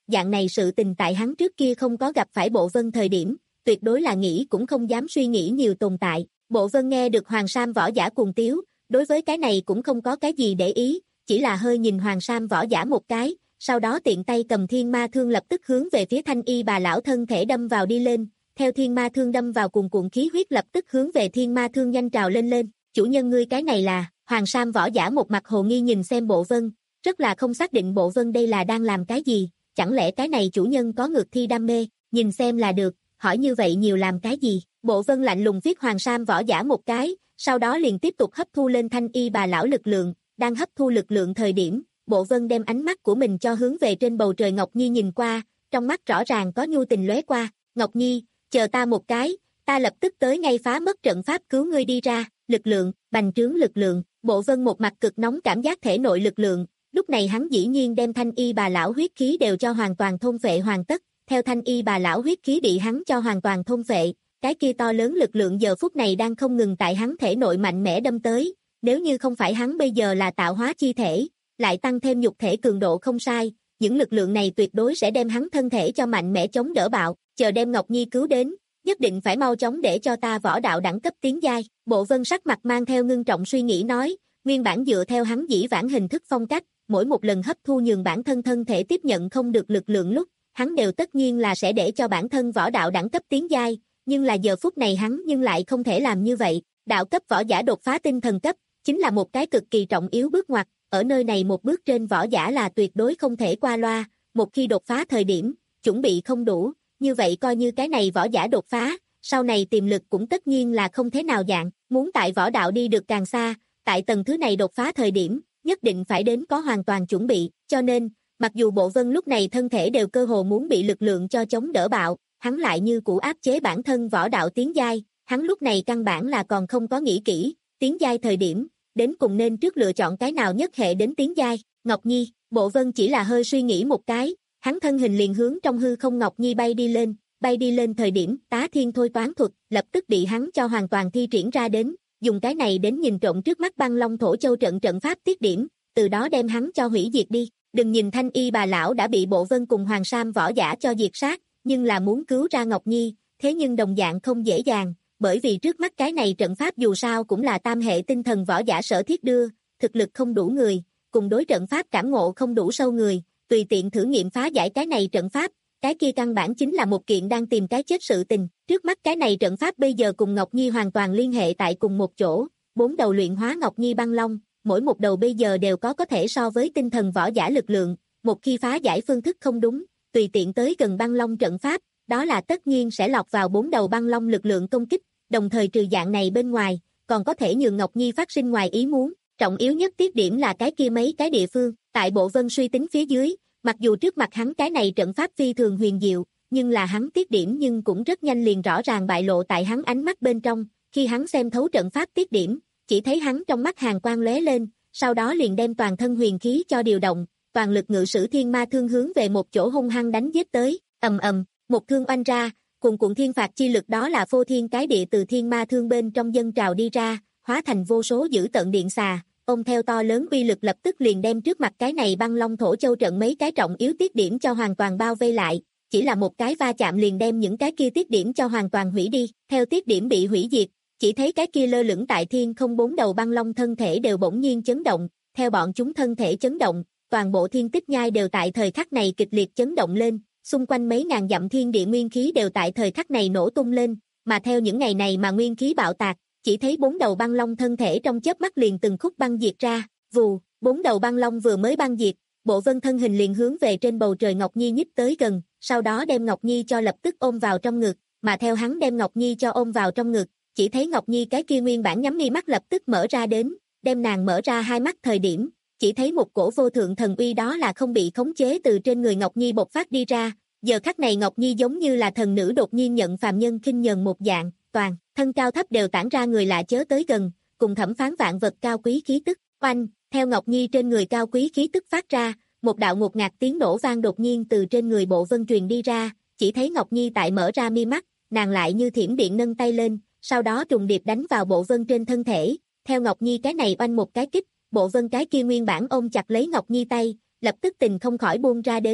dạng này sự tình tại hắn trước kia không có gặp phải Bộ Vân thời điểm, tuyệt đối là nghĩ cũng không dám suy nghĩ nhiều tồn tại. Bộ Vân nghe được Hoàng Sam võ giả cuồng tiếu, đối với cái này cũng không có cái gì để ý, chỉ là hơi nhìn Hoàng Sam võ giả một cái, sau đó tiện tay cầm thiên ma thương lập tức hướng về phía Thanh Y bà lão thân thể đâm vào đi lên, theo thiên ma thương đâm vào cuồn cuộn khí huyết lập tức hướng về thiên ma thương nhanh trào lên lên, chủ nhân ngươi cái này là, Hoàng Sam võ giả một mặt hồ nghi nhìn xem Bộ Vân, rất là không xác định Bộ Vân đây là đang làm cái gì, chẳng lẽ cái này chủ nhân có ngược thi đam mê, nhìn xem là được, hỏi như vậy nhiều làm cái gì, Bộ Vân lạnh lùng viết Hoàng Sam võ giả một cái, sau đó liền tiếp tục hấp thu lên Thanh Y bà lão lực lượng, đang hấp thu lực lượng thời điểm, Bộ Vân đem ánh mắt của mình cho hướng về trên bầu trời Ngọc Nhi nhìn qua, trong mắt rõ ràng có nhu tình lóe qua, Ngọc Nhi, chờ ta một cái, ta lập tức tới ngay phá mất trận pháp cứu ngươi đi ra, lực lượng, bành trướng lực lượng, Bộ Vân một mặt cực nóng cảm giác thể nội lực lượng, lúc này hắn dĩ nhiên đem Thanh Y bà lão huyết khí đều cho hoàn toàn thôn phệ hoàn tất, theo Thanh Y bà lão huyết khí bị hắn cho hoàn toàn thôn phệ, cái kia to lớn lực lượng giờ phút này đang không ngừng tại hắn thể nội mạnh mẽ đâm tới, nếu như không phải hắn bây giờ là tạo hóa chi thể, lại tăng thêm nhục thể cường độ không sai, những lực lượng này tuyệt đối sẽ đem hắn thân thể cho mạnh mẽ chống đỡ bạo, chờ đem Ngọc Nhi cứu đến, nhất định phải mau chóng để cho ta võ đạo đẳng cấp tiến giai. Bộ Vân sắc mặt mang theo ngưng trọng suy nghĩ nói, nguyên bản dựa theo hắn dĩ vãng hình thức phong cách, mỗi một lần hấp thu nhường bản thân thân thể tiếp nhận không được lực lượng lúc, hắn đều tất nhiên là sẽ để cho bản thân võ đạo đẳng cấp tiến giai, nhưng là giờ phút này hắn nhưng lại không thể làm như vậy, đạo cấp võ giả đột phá tinh thần cấp, chính là một cái cực kỳ trọng yếu bước ngoặt, ở nơi này một bước trên võ giả là tuyệt đối không thể qua loa, một khi đột phá thời điểm, chuẩn bị không đủ, như vậy coi như cái này võ giả đột phá, sau này tiềm lực cũng tất nhiên là không thế nào dạng, muốn tại võ đạo đi được càng xa, tại tầng thứ này đột phá thời điểm, nhất định phải đến có hoàn toàn chuẩn bị, cho nên, mặc dù Bộ Vân lúc này thân thể đều cơ hồ muốn bị lực lượng cho chống đỡ bạo, hắn lại như cũ áp chế bản thân võ đạo tiến giai, hắn lúc này căn bản là còn không có nghĩ kỹ, tiến giai thời điểm, đến cùng nên trước lựa chọn cái nào nhất hệ đến tiến giai, Ngọc Nhi, Bộ Vân chỉ là hơi suy nghĩ một cái, hắn thân hình liền hướng trong hư không Ngọc Nhi bay đi lên, bay đi lên thời điểm tá thiên thôi toán thuật, lập tức bị hắn cho hoàn toàn thi triển ra đến, dùng cái này đến nhìn trộm trước mắt băng long thổ châu trận trận pháp tiết điểm, từ đó đem hắn cho hủy diệt đi, đừng nhìn Thanh Y bà lão đã bị Bộ Vân cùng Hoàng Sam võ giả cho diệt sát, nhưng là muốn cứu ra Ngọc Nhi, thế nhưng đồng dạng không dễ dàng, bởi vì trước mắt cái này trận pháp dù sao cũng là tam hệ tinh thần võ giả sở thiết đưa, thực lực không đủ người, cùng đối trận pháp cảm ngộ không đủ sâu người, tùy tiện thử nghiệm phá giải cái này trận pháp, cái kia căn bản chính là một kiện đang tìm cái chết sự tình, trước mắt cái này trận pháp bây giờ cùng Ngọc Nhi hoàn toàn liên hệ tại cùng một chỗ, bốn đầu luyện hóa Ngọc Nhi băng long, mỗi một đầu bây giờ đều có có thể so với tinh thần võ giả lực lượng, một khi phá giải phương thức không đúng, tùy tiện tới gần băng long trận pháp, đó là tất nhiên sẽ lọt vào bốn đầu băng long lực lượng công kích, đồng thời trừ dạng này bên ngoài, còn có thể nhường Ngọc Nhi phát sinh ngoài ý muốn, trọng yếu nhất tiết điểm là cái kia mấy cái địa phương, tại Bộ Vân suy tính phía dưới, mặc dù trước mặt hắn cái này trận pháp phi thường huyền diệu, nhưng là hắn tiết điểm nhưng cũng rất nhanh liền rõ ràng bại lộ tại hắn ánh mắt bên trong, khi hắn xem thấu trận pháp tiết điểm, chỉ thấy hắn trong mắt hàn quang lóe lên, sau đó liền đem toàn thân huyền khí cho điều động, toàn lực ngự sử thiên ma thương hướng về một chỗ hung hăng đánh giết tới, ầm ầm, một thương oanh ra, cùng cuộn thiên phạt chi lực đó là phô thiên cái địa từ thiên ma thương bên trong dân trào đi ra, hóa thành vô số dữ tợn điện xà, ôm theo to lớn uy lực lập tức liền đem trước mặt cái này băng long thổ châu trận mấy cái trọng yếu tiết điểm cho hoàn toàn bao vây lại, chỉ là một cái va chạm liền đem những cái kia tiết điểm cho hoàn toàn hủy đi, theo tiết điểm bị hủy diệt, chỉ thấy cái kia lơ lửng tại thiên không bốn đầu băng long thân thể đều bỗng nhiên chấn động, theo bọn chúng thân thể chấn động, toàn bộ thiên tích nhai đều tại thời khắc này kịch liệt chấn động lên, xung quanh mấy ngàn dặm thiên địa nguyên khí đều tại thời khắc này nổ tung lên, mà theo những ngày này mà nguyên khí bạo tạc, chỉ thấy bốn đầu băng long thân thể trong chớp mắt liền từng khúc băng diệt ra, vù, bốn đầu băng long vừa mới băng diệt, Bộ Vân thân hình liền hướng về trên bầu trời Ngọc Nhi nhích tới gần, sau đó đem Ngọc Nhi cho lập tức ôm vào trong ngực, mà theo hắn đem Ngọc Nhi cho ôm vào trong ngực, chỉ thấy Ngọc Nhi cái kia nguyên bản nhắm mi mắt lập tức mở ra đến, đem nàng mở ra hai mắt thời điểm, chỉ thấy một cổ vô thượng thần uy đó là không bị khống chế từ trên người Ngọc Nhi bộc phát đi ra, giờ khắc này Ngọc Nhi giống như là thần nữ đột nhiên nhận phàm nhân khinh nhờn một dạng, toàn thân cao thấp đều tản ra người lạ chớ tới gần, cùng thẩm phán vạn vật cao quý khí tức, oanh, theo Ngọc Nhi trên người cao quý khí tức phát ra, một đạo ngột ngạt tiếng nổ vang đột nhiên từ trên người Bộ Vân truyền đi ra, chỉ thấy Ngọc Nhi tại mở ra mi mắt, nàng lại như thiểm điện nâng tay lên, sau đó trùng điệp đánh vào Bộ Vân trên thân thể, theo Ngọc Nhi cái này oanh một cái kích, Bộ Vân cái kia nguyên bản ôm chặt lấy Ngọc Nhi tay, lập tức tình không khỏi buông ra đến,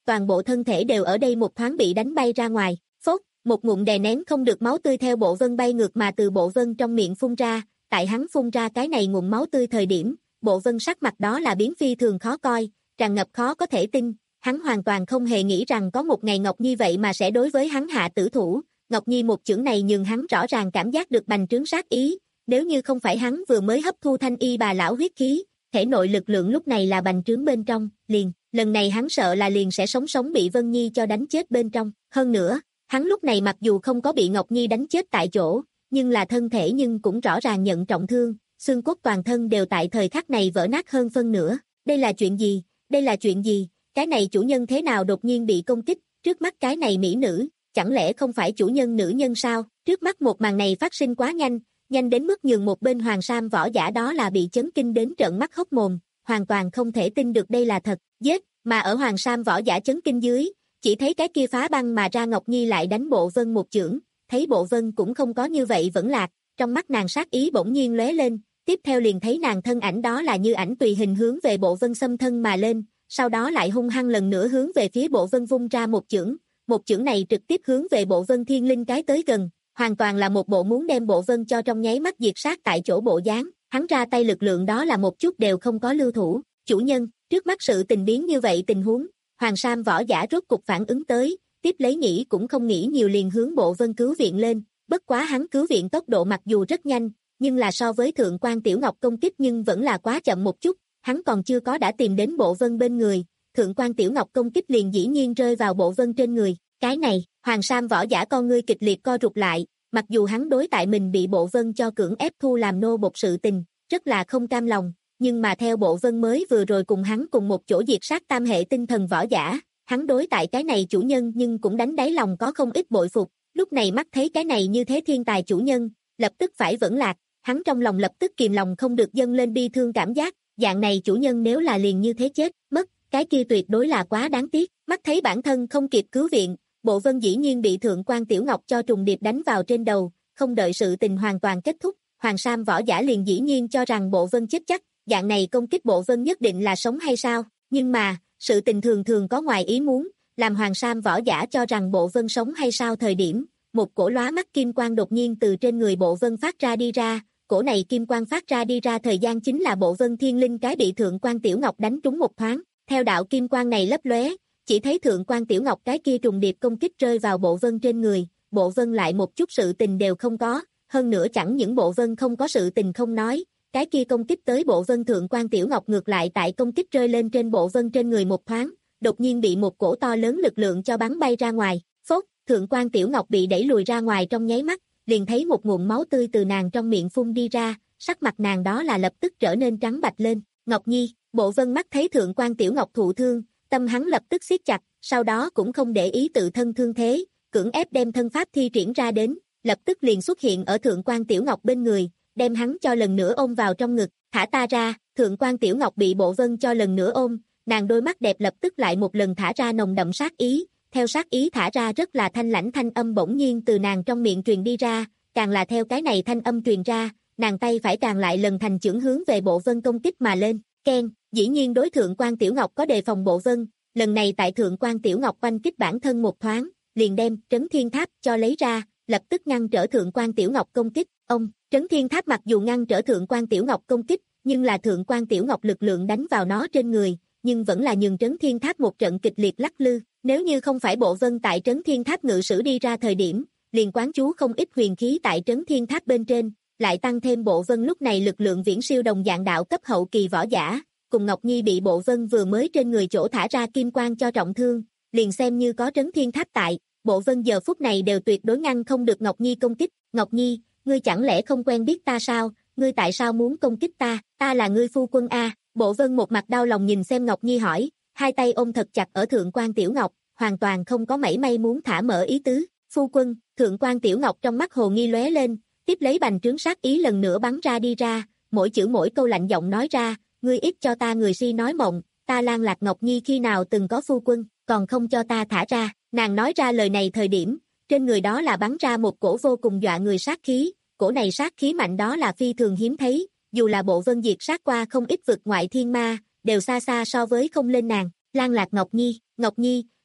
toàn bộ thân thể đều ở đây một thoáng bị đánh bay ra ngoài. Phốt, một ngụm đè nén không được máu tươi theo Bộ Vân bay ngược mà từ Bộ Vân trong miệng phun ra, tại hắn phun ra cái này ngụm máu tươi thời điểm, Bộ Vân sắc mặt đó là biến phi thường khó coi, tràn ngập khó có thể tin, hắn hoàn toàn không hề nghĩ rằng có một ngày Ngọc Nhi vậy mà sẽ đối với hắn hạ tử thủ, Ngọc Nhi một chưởng này nhường hắn rõ ràng cảm giác được bành trướng sát ý, nếu như không phải hắn vừa mới hấp thu thanh y bà lão huyết khí, thể nội lực lượng lúc này là bành trướng bên trong, liền, lần này hắn sợ là liền sẽ sống sống bị Vân Nhi cho đánh chết bên trong, hơn nữa, hắn lúc này mặc dù không có bị Ngọc Nhi đánh chết tại chỗ, nhưng là thân thể nhưng cũng rõ ràng nhận trọng thương, xương cốt toàn thân đều tại thời khắc này vỡ nát hơn phân nửa, đây là chuyện gì, đây là chuyện gì, cái này chủ nhân thế nào đột nhiên bị công kích, trước mắt cái này mỹ nữ, chẳng lẽ không phải chủ nhân nữ nhân sao, trước mắt một màn này phát sinh quá nhanh, nhanh đến mức nhường một bên hoàng sam võ giả đó là bị chấn kinh đến trợn mắt hốc mồm, hoàn toàn không thể tin được đây là thật, giết, mà ở hoàng sam võ giả chấn kinh dưới, chỉ thấy cái kia phá băng mà ra Ngọc Nhi lại đánh Bộ Vân một chưởng, thấy Bộ Vân cũng không có như vậy vẫn lạc, trong mắt nàng sát ý bỗng nhiên lóe lên, tiếp theo liền thấy nàng thân ảnh đó là như ảnh tùy hình hướng về Bộ Vân xâm thân mà lên, sau đó lại hung hăng lần nữa hướng về phía Bộ Vân vung ra một chưởng, một chưởng này trực tiếp hướng về Bộ Vân thiên linh cái tới gần, hoàn toàn là một bộ muốn đem Bộ Vân cho trong nháy mắt diệt sát tại chỗ bộ dáng, hắn ra tay lực lượng đó là một chút đều không có lưu thủ, chủ nhân, trước mắt sự tình biến như vậy tình huống, Hoàng Sam võ giả rốt cục phản ứng tới, tiếp lấy nghĩ cũng không nghĩ nhiều liền hướng Bộ Vân cứu viện lên, bất quá hắn cứu viện tốc độ mặc dù rất nhanh, nhưng là so với Thượng quan Tiểu Ngọc công kích nhưng vẫn là quá chậm một chút, hắn còn chưa có đã tìm đến Bộ Vân bên người, Thượng quan Tiểu Ngọc công kích liền dĩ nhiên rơi vào Bộ Vân trên người, cái này, Hoàng Sam võ giả con ngươi kịch liệt co rụt lại, mặc dù hắn đối tại mình bị Bộ Vân cho cưỡng ép thu làm nô bộc sự tình, rất là không cam lòng, nhưng mà theo Bộ Vân mới vừa rồi cùng hắn cùng một chỗ diệt sát tam hệ tinh thần võ giả, hắn đối tại cái này chủ nhân nhưng cũng đánh đáy lòng có không ít bội phục, lúc này mắt thấy cái này như thế thiên tài chủ nhân, lập tức phải vẫn lạc, hắn trong lòng lập tức kìm lòng không được dâng lên bi thương cảm giác, dạng này chủ nhân nếu là liền như thế chết, mất, cái kia tuyệt đối là quá đáng tiếc, mắt thấy bản thân không kịp cứu viện, Bộ Vân dĩ nhiên bị Thượng quan Tiểu Ngọc cho trùng điệp đánh vào trên đầu, không đợi sự tình hoàn toàn kết thúc, Hoàng Sam võ giả liền dĩ nhiên cho rằng Bộ Vân chết chắc, dạng này công kích Bộ Vân nhất định là sống hay sao, nhưng mà, sự tình thường thường có ngoài ý muốn, làm Hoàng Sam võ giả cho rằng Bộ Vân sống hay sao thời điểm, một cổ lóa mắt kim quang đột nhiên từ trên người Bộ Vân phát ra đi ra, cổ này kim quang phát ra đi ra thời gian chính là Bộ Vân thiên linh cái bị Thượng quan Tiểu Ngọc đánh trúng một thoáng, theo đạo kim quang này lấp lóe, chỉ thấy Thượng quan Tiểu Ngọc cái kia trùng điệp công kích rơi vào Bộ Vân trên người, Bộ Vân lại một chút sự tình đều không có, hơn nữa chẳng những Bộ Vân không có sự tình không nói, cái kia công kích tới Bộ Vân Thượng quan Tiểu Ngọc ngược lại tại công kích rơi lên trên Bộ Vân trên người một thoáng, đột nhiên bị một cổ to lớn lực lượng cho bắn bay ra ngoài, phốt, Thượng quan Tiểu Ngọc bị đẩy lùi ra ngoài trong nháy mắt, liền thấy một nguồn máu tươi từ nàng trong miệng phun đi ra, sắc mặt nàng đó là lập tức trở nên trắng bạch lên, Ngọc Nhi, Bộ Vân mắt thấy Thượng quan Tiểu Ngọc thụ thương, tâm hắn lập tức siết chặt, sau đó cũng không để ý tự thân thương thế, cưỡng ép đem thân pháp thi triển ra đến, lập tức liền xuất hiện ở Thượng quan Tiểu Ngọc bên người, đem hắn cho lần nữa ôm vào trong ngực, thả ta ra, Thượng quan Tiểu Ngọc bị Bộ Vân cho lần nữa ôm, nàng đôi mắt đẹp lập tức lại một lần thả ra nồng đậm sát ý, theo sát ý thả ra rất là thanh lãnh thanh âm bỗng nhiên từ nàng trong miệng truyền đi ra, càng là theo cái này thanh âm truyền ra, nàng tay phải càng lại lần thành chưởng hướng về Bộ Vân công kích mà lên, keng, dĩ nhiên đối Thượng quan Tiểu Ngọc có đề phòng Bộ Vân, lần này tại Thượng quan Tiểu Ngọc oanh kích bản thân một thoáng, liền đem Trấn Thiên Tháp cho lấy ra, lập tức ngăn trở Thượng quan Tiểu Ngọc công kích, ông, Trấn Thiên Tháp mặc dù ngăn trở Thượng quan Tiểu Ngọc công kích, nhưng là Thượng quan Tiểu Ngọc lực lượng đánh vào nó trên người, nhưng vẫn là nhường Trấn Thiên Tháp một trận kịch liệt lắc lư, nếu như không phải Bộ Vân tại Trấn Thiên Tháp ngự sử đi ra thời điểm, liền quán chú không ít huyền khí tại Trấn Thiên Tháp bên trên, lại tăng thêm Bộ Vân lúc này lực lượng viễn siêu đồng dạng đạo cấp hậu kỳ võ giả, cùng Ngọc Nhi bị Bộ Vân vừa mới trên người chỗ thả ra kim quang cho trọng thương, liền xem như có Trấn Thiên Tháp tại, Bộ Vân giờ phút này đều tuyệt đối ngăn không được Ngọc Nhi công kích, Ngọc Nhi, ngươi chẳng lẽ không quen biết ta sao, ngươi tại sao muốn công kích ta, ta là ngươi phu quân a, Bộ Vân một mặt đau lòng nhìn xem Ngọc Nhi hỏi, hai tay ôm thật chặt ở Thượng quan Tiểu Ngọc, hoàn toàn không có mảy may muốn thả mở ý tứ, phu quân, Thượng quan Tiểu Ngọc trong mắt hồ nghi lóe lên, tiếp lấy bành trướng sát ý lần nữa bắn ra đi ra, mỗi chữ mỗi câu lạnh giọng nói ra, ngươi ít cho ta người si nói mộng, ta Lan Lạc Ngọc Nhi khi nào từng có phu quân, còn không cho ta thả ra, nàng nói ra lời này thời điểm, trên người đó là bắn ra một cổ vô cùng dọa người sát khí, cổ này sát khí mạnh đó là phi thường hiếm thấy, dù là Bộ Vân diệt sát qua không ít vực ngoại thiên ma, đều xa xa so với không lên nàng, Lan Lạc Ngọc Nhi, Ngọc Nhi,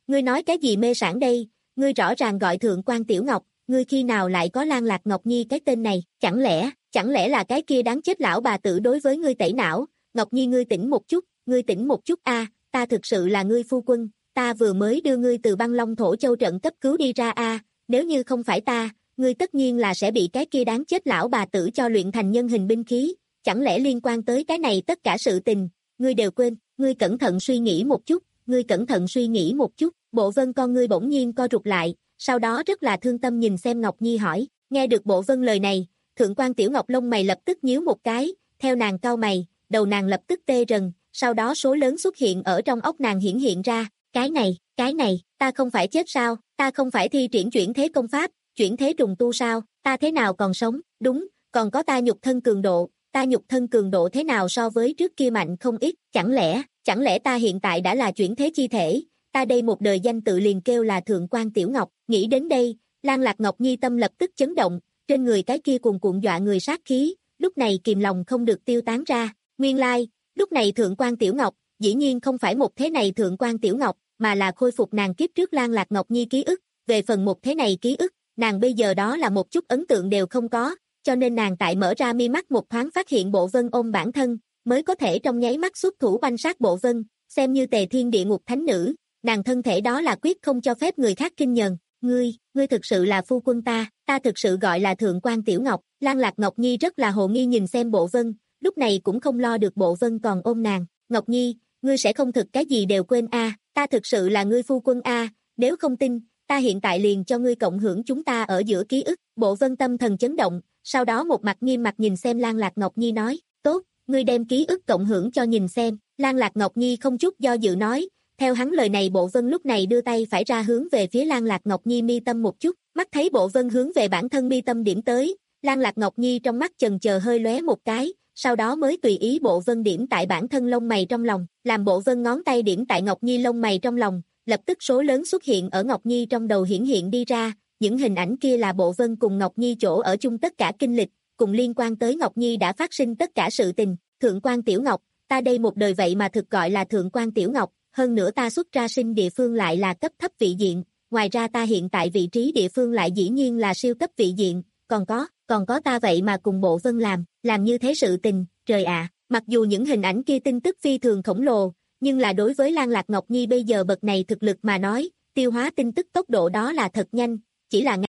ngươi nói cái gì mê sảng đây, ngươi rõ ràng gọi Thượng quan Tiểu Ngọc, ngươi khi nào lại có Lan Lạc Ngọc Nhi cái tên này, chẳng lẽ, chẳng lẽ là cái kia đáng chết lão bà tử đối với ngươi tẩy não, Ngọc Nhi ngươi tỉnh một chút, ngươi tỉnh một chút a, ta thực sự là ngươi phu quân, ta vừa mới đưa ngươi từ băng long thổ châu trận cấp cứu đi ra a, nếu như không phải ta, ngươi tất nhiên là sẽ bị cái kia đáng chết lão bà tử cho luyện thành nhân hình binh khí, chẳng lẽ liên quan tới cái này tất cả sự tình, ngươi đều quên, ngươi cẩn thận suy nghĩ một chút, ngươi cẩn thận suy nghĩ một chút, Bộ Vân con ngươi bỗng nhiên co rụt lại, sau đó rất là thương tâm nhìn xem Ngọc Nhi hỏi, nghe được Bộ Vân lời này, Thượng quan Tiểu Ngọc lông mày lập tức nhíu một cái, theo nàng cau mày, đầu nàng lập tức tê rần, sau đó số lớn xuất hiện ở trong óc nàng hiển hiện ra, cái này, cái này, ta không phải chết sao, ta không phải thi triển chuyển thế công pháp, chuyển thế trùng tu sao, ta thế nào còn sống, đúng, còn có ta nhục thân cường độ, ta nhục thân cường độ thế nào so với trước kia mạnh không ít, chẳng lẽ, chẳng lẽ ta hiện tại đã là chuyển thế chi thể, ta đây một đời danh tự liền kêu là Thượng quan Tiểu Ngọc, nghĩ đến đây, Lan Lạc Ngọc Nhi tâm lập tức chấn động, trên người cái kia cuồn cuộn dọa người sát khí, lúc này kìm lòng không được tiêu tán ra, nguyên lai, lúc này Thượng quan Tiểu Ngọc, dĩ nhiên không phải một thế này Thượng quan Tiểu Ngọc, mà là khôi phục nàng kiếp trước Lan Lạc Ngọc Nhi ký ức, về phần một thế này ký ức, nàng bây giờ đó là một chút ấn tượng đều không có, cho nên nàng tại mở ra mi mắt một thoáng phát hiện Bộ Vân ôm bản thân, mới có thể trong nháy mắt xuất thủ banh sát Bộ Vân, xem như Tề Thiên Địa Ngục Thánh Nữ, nàng thân thể đó là quyết không cho phép người khác kinh nhờn, ngươi, ngươi thực sự là phu quân ta, ta thực sự gọi là Thượng quan Tiểu Ngọc, Lan Lạc Ngọc Nhi rất là hồ nghi nhìn xem Bộ Vân, lúc này cũng không lo được Bộ Vân còn ôm nàng, Ngọc Nhi, ngươi sẽ không thực cái gì đều quên a, ta thực sự là ngươi phu quân a, nếu không tin, ta hiện tại liền cho ngươi cộng hưởng chúng ta ở giữa ký ức, Bộ Vân tâm thần chấn động, sau đó một mặt nghiêm mặt nhìn xem Lan Lạc Ngọc Nhi nói, tốt, ngươi đem ký ức cộng hưởng cho nhìn xem, Lan Lạc Ngọc Nhi không chút do dự nói, theo hắn lời này Bộ Vân lúc này đưa tay phải ra hướng về phía Lan Lạc Ngọc Nhi mi tâm một chút, mắt thấy Bộ Vân hướng về bản thân mi tâm điểm tới, Lan Lạc Ngọc Nhi trong mắt chần chờ hơi lóe một cái, sau đó mới tùy ý Bộ Vân điểm tại bản thân lông mày trong lòng, làm Bộ Vân ngón tay điểm tại Ngọc Nhi lông mày trong lòng, lập tức số lớn xuất hiện ở Ngọc Nhi trong đầu hiển hiện đi ra, những hình ảnh kia là Bộ Vân cùng Ngọc Nhi chỗ ở chung tất cả kinh lịch, cùng liên quan tới Ngọc Nhi đã phát sinh tất cả sự tình, Thượng quan Tiểu Ngọc, ta đây một đời vậy mà thực gọi là Thượng quan Tiểu Ngọc, hơn nữa ta xuất ra sinh địa phương lại là cấp thấp vị diện, ngoài ra ta hiện tại vị trí địa phương lại dĩ nhiên là siêu cấp vị diện, còn có, còn có ta vậy mà cùng Bộ Vân làm, làm như thế sự tình, trời ạ, mặc dù những hình ảnh kia tin tức phi thường khổng lồ, nhưng là đối với Lan Lạc Ngọc Nhi bây giờ bậc này thực lực mà nói, tiêu hóa tin tức tốc độ đó là thật nhanh, chỉ là ngay.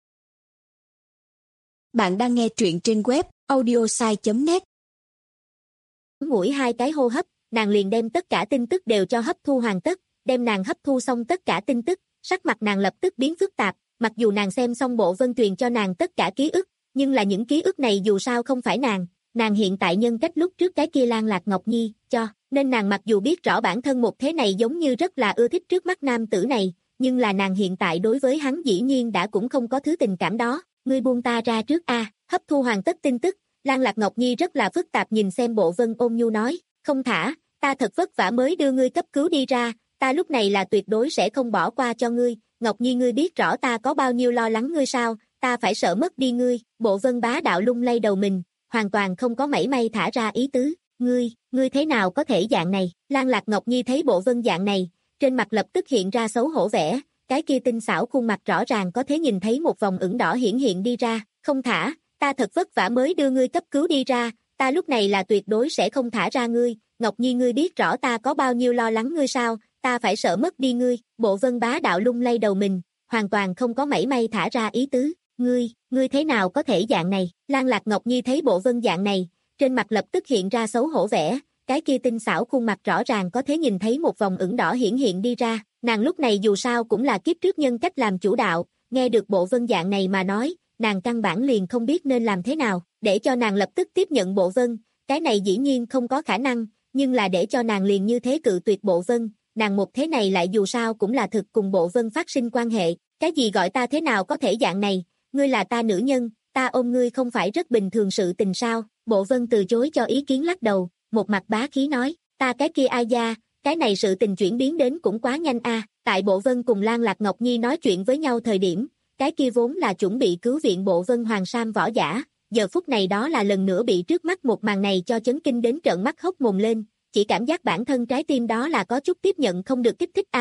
Bạn đang nghe truyện trên web audiosai chấm net. Ngủi hai cái hô hấp, nàng liền đem tất cả tin tức đều cho hấp thu hoàn tất, đem nàng hấp thu xong tất cả tin tức, sắc mặt nàng lập tức biến phức tạp, mặc dù nàng xem xong Bộ Vân truyền cho nàng tất cả ký ức, nhưng là những ký ức này dù sao không phải nàng, nàng hiện tại nhân cách lúc trước cái kia Lan Lạc Ngọc Nhi, cho, nên nàng mặc dù biết rõ bản thân một thế này giống như rất là ưa thích trước mắt nam tử này, nhưng là nàng hiện tại đối với hắn dĩ nhiên đã cũng không có thứ tình cảm đó, ngươi buông ta ra trước a, hấp thu hoàn tất tin tức, Lan Lạc Ngọc Nhi rất là phức tạp nhìn xem Bộ Vân ôn nhu nói, không thả, ta thật vất vả mới đưa ngươi cấp cứu đi ra, ta lúc này là tuyệt đối sẽ không bỏ qua cho ngươi, Ngọc Nhi ngươi biết rõ ta có bao nhiêu lo lắng ngươi sao, ta phải sợ mất đi ngươi, Bộ Vân bá đạo lung lay đầu mình, hoàn toàn không có mảy may thả ra ý tứ, ngươi, ngươi thế nào có thể dạng này, Lan Lạc Ngọc Nhi thấy Bộ Vân dạng này, trên mặt lập tức hiện ra xấu hổ vẻ, cái kia tinh xảo khuôn mặt rõ ràng có thể nhìn thấy một vòng ửng đỏ hiển hiện đi ra, không thả, ta thật vất vả mới đưa ngươi cấp cứu đi ra, ta lúc này là tuyệt đối sẽ không thả ra ngươi, Ngọc Nhi ngươi biết rõ ta có bao nhiêu lo lắng ngươi sao, ta phải sợ mất đi ngươi, Bộ Vân bá đạo lung lay đầu mình, hoàn toàn không có mảy may thả ra ý tứ, ngươi, ngươi thế nào có thể dạng này, Lan Lạc Ngọc Nhi thấy Bộ Vân dạng này, trên mặt lập tức hiện ra xấu hổ vẻ, cái kia tinh xảo khuôn mặt rõ ràng có thể nhìn thấy một vòng ửng đỏ hiển hiện đi ra, nàng lúc này dù sao cũng là kiếp trước nhân cách làm chủ đạo, nghe được Bộ Vân dạng này mà nói, nàng căn bản liền không biết nên làm thế nào, để cho nàng lập tức tiếp nhận Bộ Vân, cái này dĩ nhiên không có khả năng, nhưng là để cho nàng liền như thế cự tuyệt Bộ Vân, nàng một thế này lại dù sao cũng là thực cùng Bộ Vân phát sinh quan hệ, cái gì gọi ta thế nào có thể dạng này, ngươi là ta nữ nhân, ta ôm ngươi không phải rất bình thường sự tình sao, Bộ Vân từ chối cho ý kiến lắc đầu, một mặt bá khí nói, ta cái kia ai da, cái này sự tình chuyển biến đến cũng quá nhanh a. Tại Bộ Vân cùng Lan Lạc Ngọc Nhi nói chuyện với nhau thời điểm, cái kia vốn là chuẩn bị cứu viện Bộ Vân Hoàng Sam võ giả, giờ phút này đó là lần nữa bị trước mắt một màn này cho chấn kinh đến trợn mắt hốc mồm lên, chỉ cảm giác bản thân trái tim đó là có chút tiếp nhận không được kích thích a,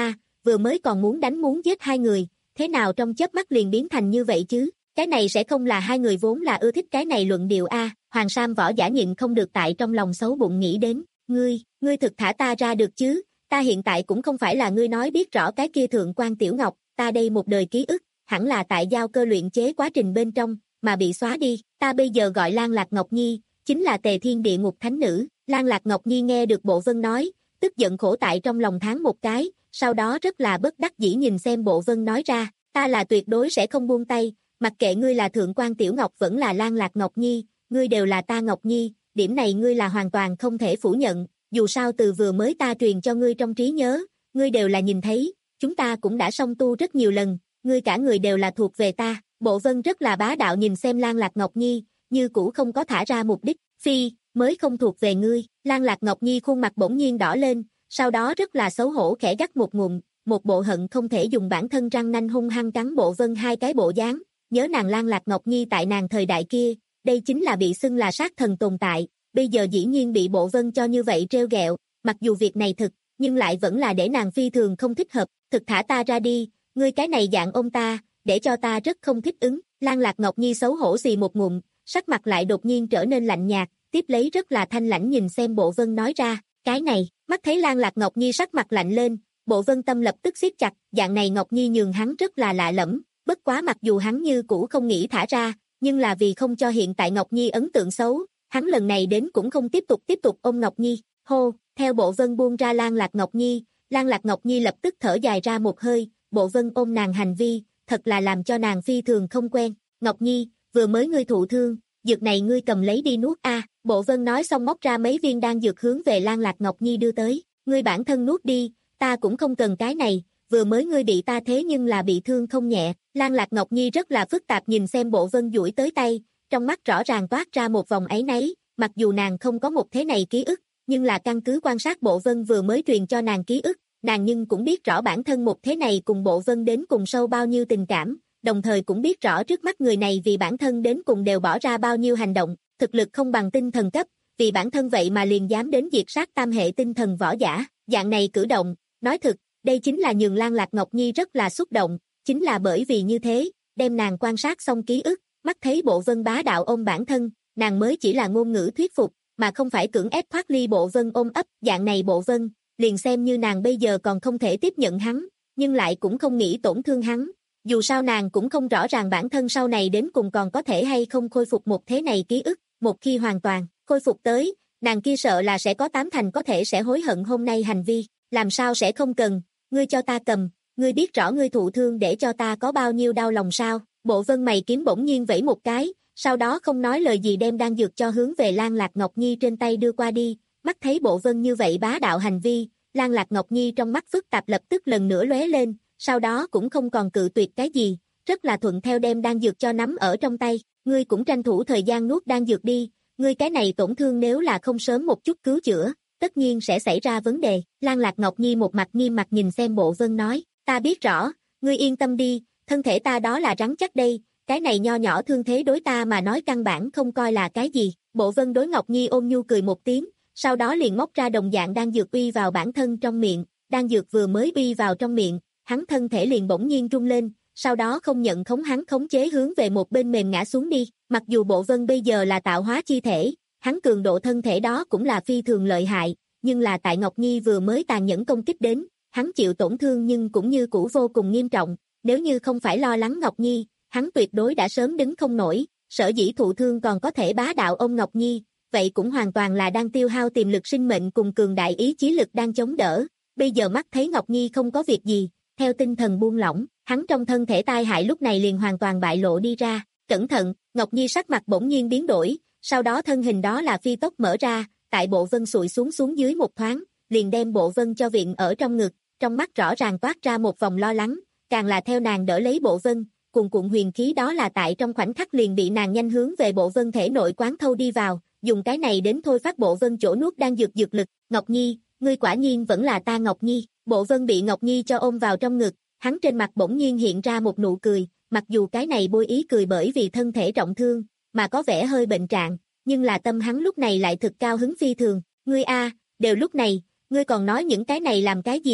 vừa mới còn muốn đánh muốn giết hai người, thế nào trong chớp mắt liền biến thành như vậy chứ? Cái này sẽ không là hai người vốn là ưa thích cái này luận điệu a? Hoàng Sam Võ Giả nhịn không được tại trong lòng xấu bụng nghĩ đến, ngươi, ngươi thực thả ta ra được chứ? Ta hiện tại cũng không phải là ngươi nói biết rõ cái kia thượng quan Tiểu Ngọc, ta đây một đời ký ức, hẳn là tại giao cơ luyện chế quá trình bên trong, mà bị xóa đi, ta bây giờ gọi Lan Lạc Ngọc Nhi, chính là Tề Thiên Địa Ngục Thánh Nữ. Lan Lạc Ngọc Nhi nghe được Bộ Vân nói, tức giận khổ tại trong lòng tháng một cái, sau đó rất là bất đắc dĩ nhìn xem Bộ Vân nói ra, ta là tuyệt đối sẽ không buông tay, mặc kệ ngươi là Thượng quan Tiểu Ngọc vẫn là Lan Lạc Ngọc Nhi, ngươi đều là ta Ngọc Nhi, điểm này ngươi là hoàn toàn không thể phủ nhận, dù sao từ vừa mới ta truyền cho ngươi trong trí nhớ, ngươi đều là nhìn thấy, chúng ta cũng đã song tu rất nhiều lần, ngươi cả người đều là thuộc về ta. Bộ Vân rất là bá đạo nhìn xem Lan Lạc Ngọc Nhi, như cũ không có thả ra mục đích, phi, mới không thuộc về ngươi. Lan Lạc Ngọc Nhi khuôn mặt bỗng nhiên đỏ lên, sau đó rất là xấu hổ khẽ gắt một ngụm, một bộ hận không thể dùng bản thân răng nanh hung hăng cắn Bộ Vân hai cái bộ dáng, nhớ nàng Lan Lạc Ngọc Nhi tại nàng thời đại kia, đây chính là bị xưng là sát thần tồn tại, bây giờ dĩ nhiên bị Bộ Vân cho như vậy trêu ghẹo, mặc dù việc này thực, nhưng lại vẫn là để nàng phi thường không thích hợp, thực thả ta ra đi, ngươi cái này dạng ôm ta, để cho ta rất không thích ứng. Lan Lạc Ngọc Nhi xấu hổ xì một ngụm, sắc mặt lại đột nhiên trở nên lạnh nhạt, tiếp lấy rất là thanh lãnh nhìn xem Bộ Vân nói ra, cái này, mắt thấy Lan Lạc Ngọc Nhi sắc mặt lạnh lên, Bộ Vân tâm lập tức siết chặt, dạng này Ngọc Nhi nhường hắn rất là lạ lẫm, bất quá mặc dù hắn như cũ không nghĩ thả ra, nhưng là vì không cho hiện tại Ngọc Nhi ấn tượng xấu, hắn lần này đến cũng không tiếp tục tiếp tục ôm Ngọc Nhi, hô, theo Bộ Vân buông ra Lan Lạc Ngọc Nhi, Lan Lạc Ngọc Nhi lập tức thở dài ra một hơi, Bộ Vân ôm nàng hành vi, thật là làm cho nàng phi thường không quen. Ngọc Nhi, vừa mới ngươi thụ thương, dược này ngươi cầm lấy đi nuốt a. Bộ Vân nói xong móc ra mấy viên đan dược hướng về Lan Lạc Ngọc Nhi đưa tới, ngươi bản thân nuốt đi, ta cũng không cần cái này, vừa mới ngươi bị ta thế nhưng là bị thương không nhẹ. Lan Lạc Ngọc Nhi rất là phức tạp nhìn xem Bộ Vân duỗi tới tay, trong mắt rõ ràng toát ra một vòng áy náy, mặc dù nàng không có một thế này ký ức, nhưng là căn cứ quan sát Bộ Vân vừa mới truyền cho nàng ký ức, nàng nhưng cũng biết rõ bản thân một thế này cùng Bộ Vân đến cùng sâu bao nhiêu tình cảm, đồng thời cũng biết rõ trước mắt người này vì bản thân đến cùng đều bỏ ra bao nhiêu hành động, thực lực không bằng tinh thần cấp, vì bản thân vậy mà liền dám đến diệt sát tam hệ tinh thần võ giả, dạng này cử động, nói thực, đây chính là nhường Lan Lạc Ngọc Nhi rất là xúc động, chính là bởi vì như thế, đem nàng quan sát xong ký ức, mắt thấy Bộ Vân bá đạo ôm bản thân, nàng mới chỉ là ngôn ngữ thuyết phục, mà không phải cưỡng ép thoát ly Bộ Vân ôm ấp, dạng này Bộ Vân, liền xem như nàng bây giờ còn không thể tiếp nhận hắn, nhưng lại cũng không nghĩ tổn thương hắn. Dù sao nàng cũng không rõ ràng bản thân sau này đến cùng còn có thể hay không khôi phục một thế này ký ức, một khi hoàn toàn khôi phục tới, nàng kia sợ là sẽ có tám thành có thể sẽ hối hận hôm nay hành vi, làm sao sẽ không cần, ngươi cho ta cầm, ngươi biết rõ ngươi thụ thương để cho ta có bao nhiêu đau lòng sao. Bộ Vân mày kiếm bỗng nhiên vẫy một cái, sau đó không nói lời gì đem đan dược cho hướng về Lan Lạc Ngọc Nhi trên tay đưa qua đi, mắt thấy Bộ Vân như vậy bá đạo hành vi, Lan Lạc Ngọc Nhi trong mắt phức tạp lập tức lần nữa lóe lên, sau đó cũng không còn cự tuyệt cái gì, rất là thuận theo đem đan dược cho nắm ở trong tay, ngươi cũng tranh thủ thời gian nuốt đan dược đi, ngươi cái này tổn thương nếu là không sớm một chút cứu chữa, tất nhiên sẽ xảy ra vấn đề. Lan Lạc Ngọc Nhi một mặt nghiêm mặt nhìn xem Bộ Vân nói, ta biết rõ, ngươi yên tâm đi, thân thể ta đó là rắn chắc đây, cái này nho nhỏ thương thế đối ta mà nói căn bản không coi là cái gì. Bộ Vân đối Ngọc Nhi ôm nhu cười một tiếng, sau đó liền móc ra đồng dạng đan dược uy vào bản thân trong miệng, đan dược vừa mới uy vào trong miệng, hắn thân thể liền bỗng nhiên rung lên, sau đó không nhận khống hắn khống chế hướng về một bên mềm ngã xuống đi, mặc dù Bộ Vân bây giờ là tạo hóa chi thể, hắn cường độ thân thể đó cũng là phi thường lợi hại, nhưng là tại Ngọc Nhi vừa mới tàn nhẫn công kích đến, hắn chịu tổn thương nhưng cũng như cũ vô cùng nghiêm trọng, nếu như không phải lo lắng Ngọc Nhi, hắn tuyệt đối đã sớm đứng không nổi, sở dĩ thụ thương còn có thể bá đạo ôm Ngọc Nhi, vậy cũng hoàn toàn là đang tiêu hao tiềm lực sinh mệnh cùng cường đại ý chí lực đang chống đỡ, bây giờ mắt thấy Ngọc Nhi không có việc gì, theo tinh thần buông lỏng, hắn trong thân thể tai hại lúc này liền hoàn toàn bại lộ đi ra, cẩn thận, Ngọc Nhi sắc mặt bỗng nhiên biến đổi, sau đó thân hình đó là phi tốc mở ra, tại Bộ Vân sụi xuống xuống dưới một thoáng, liền đem Bộ Vân cho viện ở trong ngực, trong mắt rõ ràng toát ra một vòng lo lắng, càng là theo nàng đỡ lấy Bộ Vân, cuồn cuộn huyền khí đó là tại trong khoảnh khắc liền bị nàng nhanh hướng về Bộ Vân thể nội quán thâu đi vào, dùng cái này đến thôi phát Bộ Vân chỗ nuốt đang dược dược lực. Ngọc Nhi, ngươi quả nhiên vẫn là ta Ngọc Nhi. Bộ Vân bị Ngọc Nhi cho ôm vào trong ngực, hắn trên mặt bỗng nhiên hiện ra một nụ cười, mặc dù cái này bôi ý cười bởi vì thân thể trọng thương, mà có vẻ hơi bệnh trạng, nhưng là tâm hắn lúc này lại thực cao hứng phi thường. Ngươi a, đều lúc này, ngươi còn nói những cái này làm cái gì,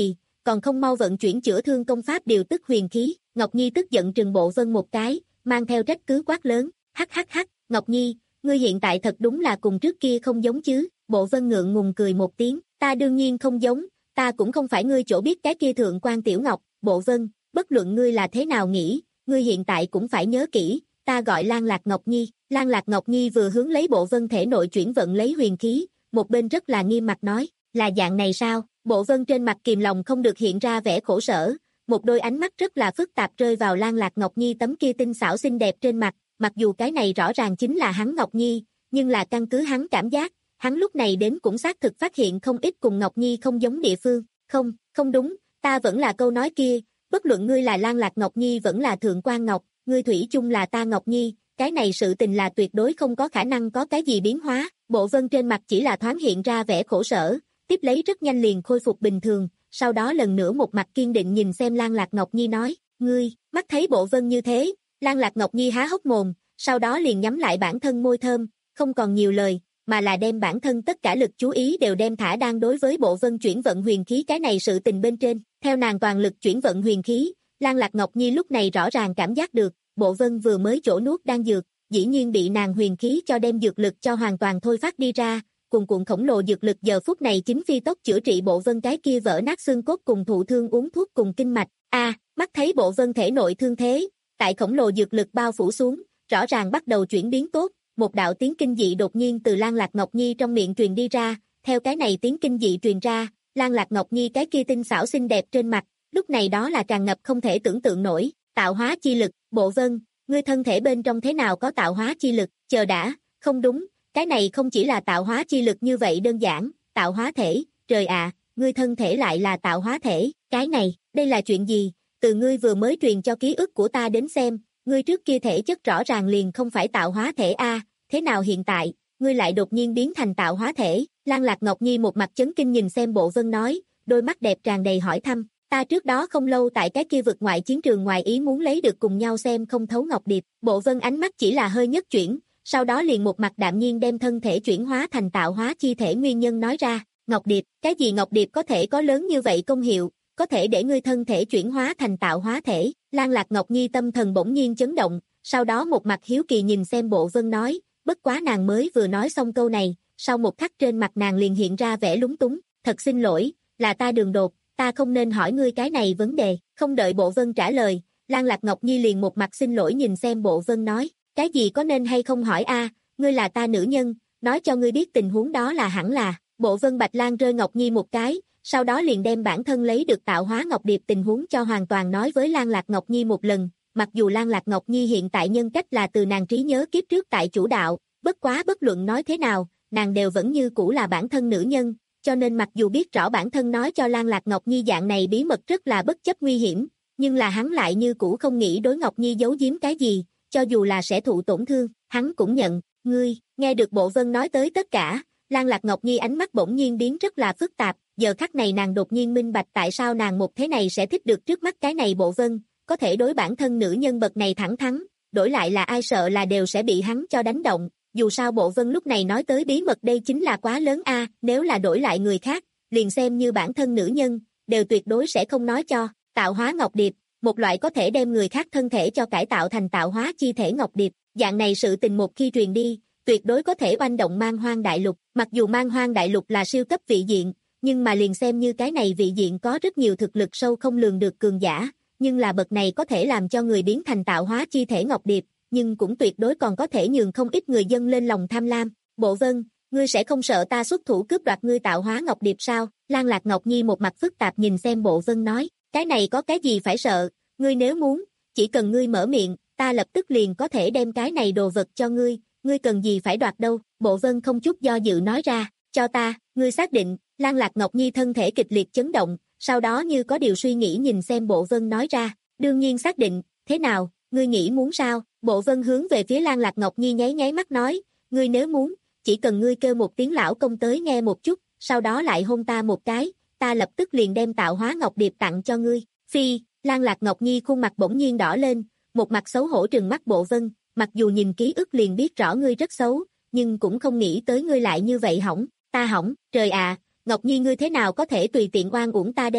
còn không mau vận chuyển chữa thương công pháp điều tức huyền khí. Ngọc Nhi tức giận trừng Bộ Vân một cái, mang theo trách cứ quát lớn, hắc hắc hắc, Ngọc Nhi, ngươi hiện tại thật đúng là cùng trước kia không giống chứ. Bộ Vân ngượng ngùng cười một tiếng, ta đương nhiên không giống, ta cũng không phải ngươi chỗ biết cái kia thượng quan Tiểu Ngọc. Bộ Vân, bất luận ngươi là thế nào nghĩ, ngươi hiện tại cũng phải nhớ kỹ, ta gọi Lan Lạc Ngọc Nhi. Lan Lạc Ngọc Nhi vừa hướng lấy Bộ Vân thể nội chuyển vận lấy huyền khí, một bên rất là nghiêm mặt nói, là dạng này sao? Bộ Vân trên mặt kìm lòng không được hiện ra vẻ khổ sở, một đôi ánh mắt rất là phức tạp rơi vào Lan Lạc Ngọc Nhi tấm kia tinh xảo xinh đẹp trên mặt, mặc dù cái này rõ ràng chính là hắn Ngọc Nhi, nhưng là căn cứ hắn cảm giác, hắn lúc này đến cũng xác thực phát hiện không ít cùng Ngọc Nhi không giống địa phương. Không, không đúng, ta vẫn là câu nói kia, bất luận ngươi là Lan Lạc Ngọc Nhi vẫn là Thượng quan Ngọc, ngươi thủy chung là ta Ngọc Nhi, cái này sự tình là tuyệt đối không có khả năng có cái gì biến hóa. Bộ Vân trên mặt chỉ là thoáng hiện ra vẻ khổ sở, tiếp lấy rất nhanh liền khôi phục bình thường, sau đó lần nữa một mặt kiên định nhìn xem Lan Lạc Ngọc Nhi nói, ngươi, mắt thấy Bộ Vân như thế, Lan Lạc Ngọc Nhi há hốc mồm, sau đó liền nhắm lại bản thân môi thơm, không còn nhiều lời, mà là đem bản thân tất cả lực chú ý đều đem thả đang đối với Bộ Vân chuyển vận huyền khí cái này sự tình bên trên. Theo nàng toàn lực chuyển vận huyền khí, Lan Lạc Ngọc Nhi lúc này rõ ràng cảm giác được, Bộ Vân vừa mới chỗ nuốt đan dược, dĩ nhiên bị nàng huyền khí cho đem dược lực cho hoàn toàn thôi phát đi ra, cùng cuộn khổng lồ dược lực giờ phút này chính phi tốc chữa trị Bộ Vân cái kia vỡ nát xương cốt cùng thụ thương uống thuốc cùng kinh mạch. A, à, mắt thấy Bộ Vân thể nội thương thế, tại khổng lồ dược lực bao phủ xuống, rõ ràng bắt đầu chuyển biến tốt, một đạo tiếng kinh dị đột nhiên từ Lan Lạc Ngọc Nhi trong miệng truyền đi ra, theo cái này tiếng kinh dị truyền ra, Lan Lạc Ngọc Nhi cái kia tinh xảo xinh đẹp trên mặt, lúc này đó là tràn ngập không thể tưởng tượng nổi, tạo hóa chi lực. Bộ Vân, ngươi thân thể bên trong thế nào có tạo hóa chi lực? Chờ đã, không đúng, cái này không chỉ là tạo hóa chi lực như vậy đơn giản, tạo hóa thể, trời ạ, à, ngươi thân thể lại là tạo hóa thể, cái này, đây là chuyện gì? Từ ngươi vừa mới truyền cho ký ức của ta đến xem, ngươi trước kia thể chất rõ ràng liền không phải tạo hóa thể a, thế nào hiện tại, ngươi lại đột nhiên biến thành tạo hóa thể? Lan Lạc Ngọc Nhi một mặt chấn kinh nhìn xem Bộ Vân nói, đôi mắt đẹp tràn đầy hỏi thăm, ta trước đó không lâu tại cái kia vực ngoại chiến trường ngoài ý muốn lấy được cùng nhau xem không thấu Ngọc Điệp. Bộ Vân ánh mắt chỉ là hơi nhất chuyển, sau đó liền một mặt đạm nhiên đem thân thể chuyển hóa thành tạo hóa chi thể nguyên nhân nói ra, Ngọc Điệp, cái gì Ngọc Điệp có thể có lớn như vậy công hiệu, có thể để ngươi thân thể chuyển hóa thành tạo hóa thể? Lan Lạc Ngọc Nhi tâm thần bỗng nhiên chấn động, sau đó một mặt hiếu kỳ nhìn xem Bộ Vân nói, bất quá nàng mới vừa nói xong câu này, sau một khắc trên mặt nàng liền hiện ra vẻ lúng túng, thật xin lỗi, là ta đường đột, ta không nên hỏi ngươi cái này vấn đề. Không đợi Bộ Vân trả lời, Lan Lạc Ngọc Nhi liền một mặt xin lỗi nhìn xem Bộ Vân nói, cái gì có nên hay không hỏi a, ngươi là ta nữ nhân, nói cho ngươi biết tình huống đó là hẳn là. Bộ Vân Bạch Lan rơi Ngọc Nhi một cái, sau đó liền đem bản thân lấy được tạo hóa Ngọc Điệp tình huống cho hoàn toàn nói với Lan Lạc Ngọc Nhi một lần, mặc dù Lan Lạc Ngọc Nhi hiện tại nhân cách là từ nàng trí nhớ kiếp trước tại chủ đạo, bất quá bất luận nói thế nào, nàng đều vẫn như cũ là bản thân nữ nhân, cho nên mặc dù biết rõ bản thân nói cho Lan Lạc Ngọc Nhi dạng này bí mật rất là bất chấp nguy hiểm, nhưng là hắn lại như cũ không nghĩ đối Ngọc Nhi giấu giếm cái gì, cho dù là sẽ thụ tổn thương, hắn cũng nhận. Ngươi, nghe được Bộ Vân nói tới tất cả, Lan Lạc Ngọc Nhi ánh mắt bỗng nhiên biến rất là phức tạp, giờ khắc này nàng đột nhiên minh bạch tại sao nàng một thế này sẽ thích được trước mắt cái này Bộ Vân, có thể đối bản thân nữ nhân bậc này thẳng thắn, đổi lại là ai sợ là đều sẽ bị hắn cho đánh động, dù sao Bộ Vân lúc này nói tới bí mật đây chính là quá lớn a, nếu là đổi lại người khác, liền xem như bản thân nữ nhân, đều tuyệt đối sẽ không nói cho. Tạo hóa Ngọc Điệp, một loại có thể đem người khác thân thể cho cải tạo thành tạo hóa chi thể Ngọc Điệp, dạng này sự tình một khi truyền đi, tuyệt đối có thể oanh động Man Hoang Đại Lục, mặc dù Man Hoang Đại Lục là siêu cấp vị diện, nhưng mà liền xem như cái này vị diện có rất nhiều thực lực sâu không lường được cường giả, nhưng là bậc này có thể làm cho người biến thành tạo hóa chi thể Ngọc Điệp, nhưng cũng tuyệt đối còn có thể nhường không ít người dân lên lòng tham lam. Bộ Vân, ngươi sẽ không sợ ta xuất thủ cướp đoạt ngươi tạo hóa Ngọc Điệp sao? Lan Lạc Ngọc Nhi một mặt phức tạp nhìn xem Bộ Vân nói, cái này có cái gì phải sợ, ngươi nếu muốn, chỉ cần ngươi mở miệng, ta lập tức liền có thể đem cái này đồ vật cho ngươi, ngươi cần gì phải đoạt đâu? Bộ Vân không chút do dự nói ra, cho ta, ngươi xác định? Lan Lạc Ngọc Nhi thân thể kịch liệt chấn động, sau đó như có điều suy nghĩ nhìn xem Bộ Vân nói ra, đương nhiên xác định, thế nào, ngươi nghĩ muốn sao? Bộ Vân hướng về phía Lan Lạc Ngọc Nhi nháy nháy mắt nói, ngươi nếu muốn, chỉ cần ngươi kêu một tiếng lão công tới nghe một chút, sau đó lại hôn ta một cái, ta lập tức liền đem tạo hóa Ngọc Điệp tặng cho ngươi. Phi, Lan Lạc Ngọc Nhi khuôn mặt bỗng nhiên đỏ lên, một mặt xấu hổ trừng mắt Bộ Vân, mặc dù nhìn ký ức liền biết rõ ngươi rất xấu, nhưng cũng không nghĩ tới ngươi lại như vậy hỏng, ta hỏng, trời ạ, à, Ngọc Nhi ngươi thế nào có thể tùy tiện oan uổng ta đây,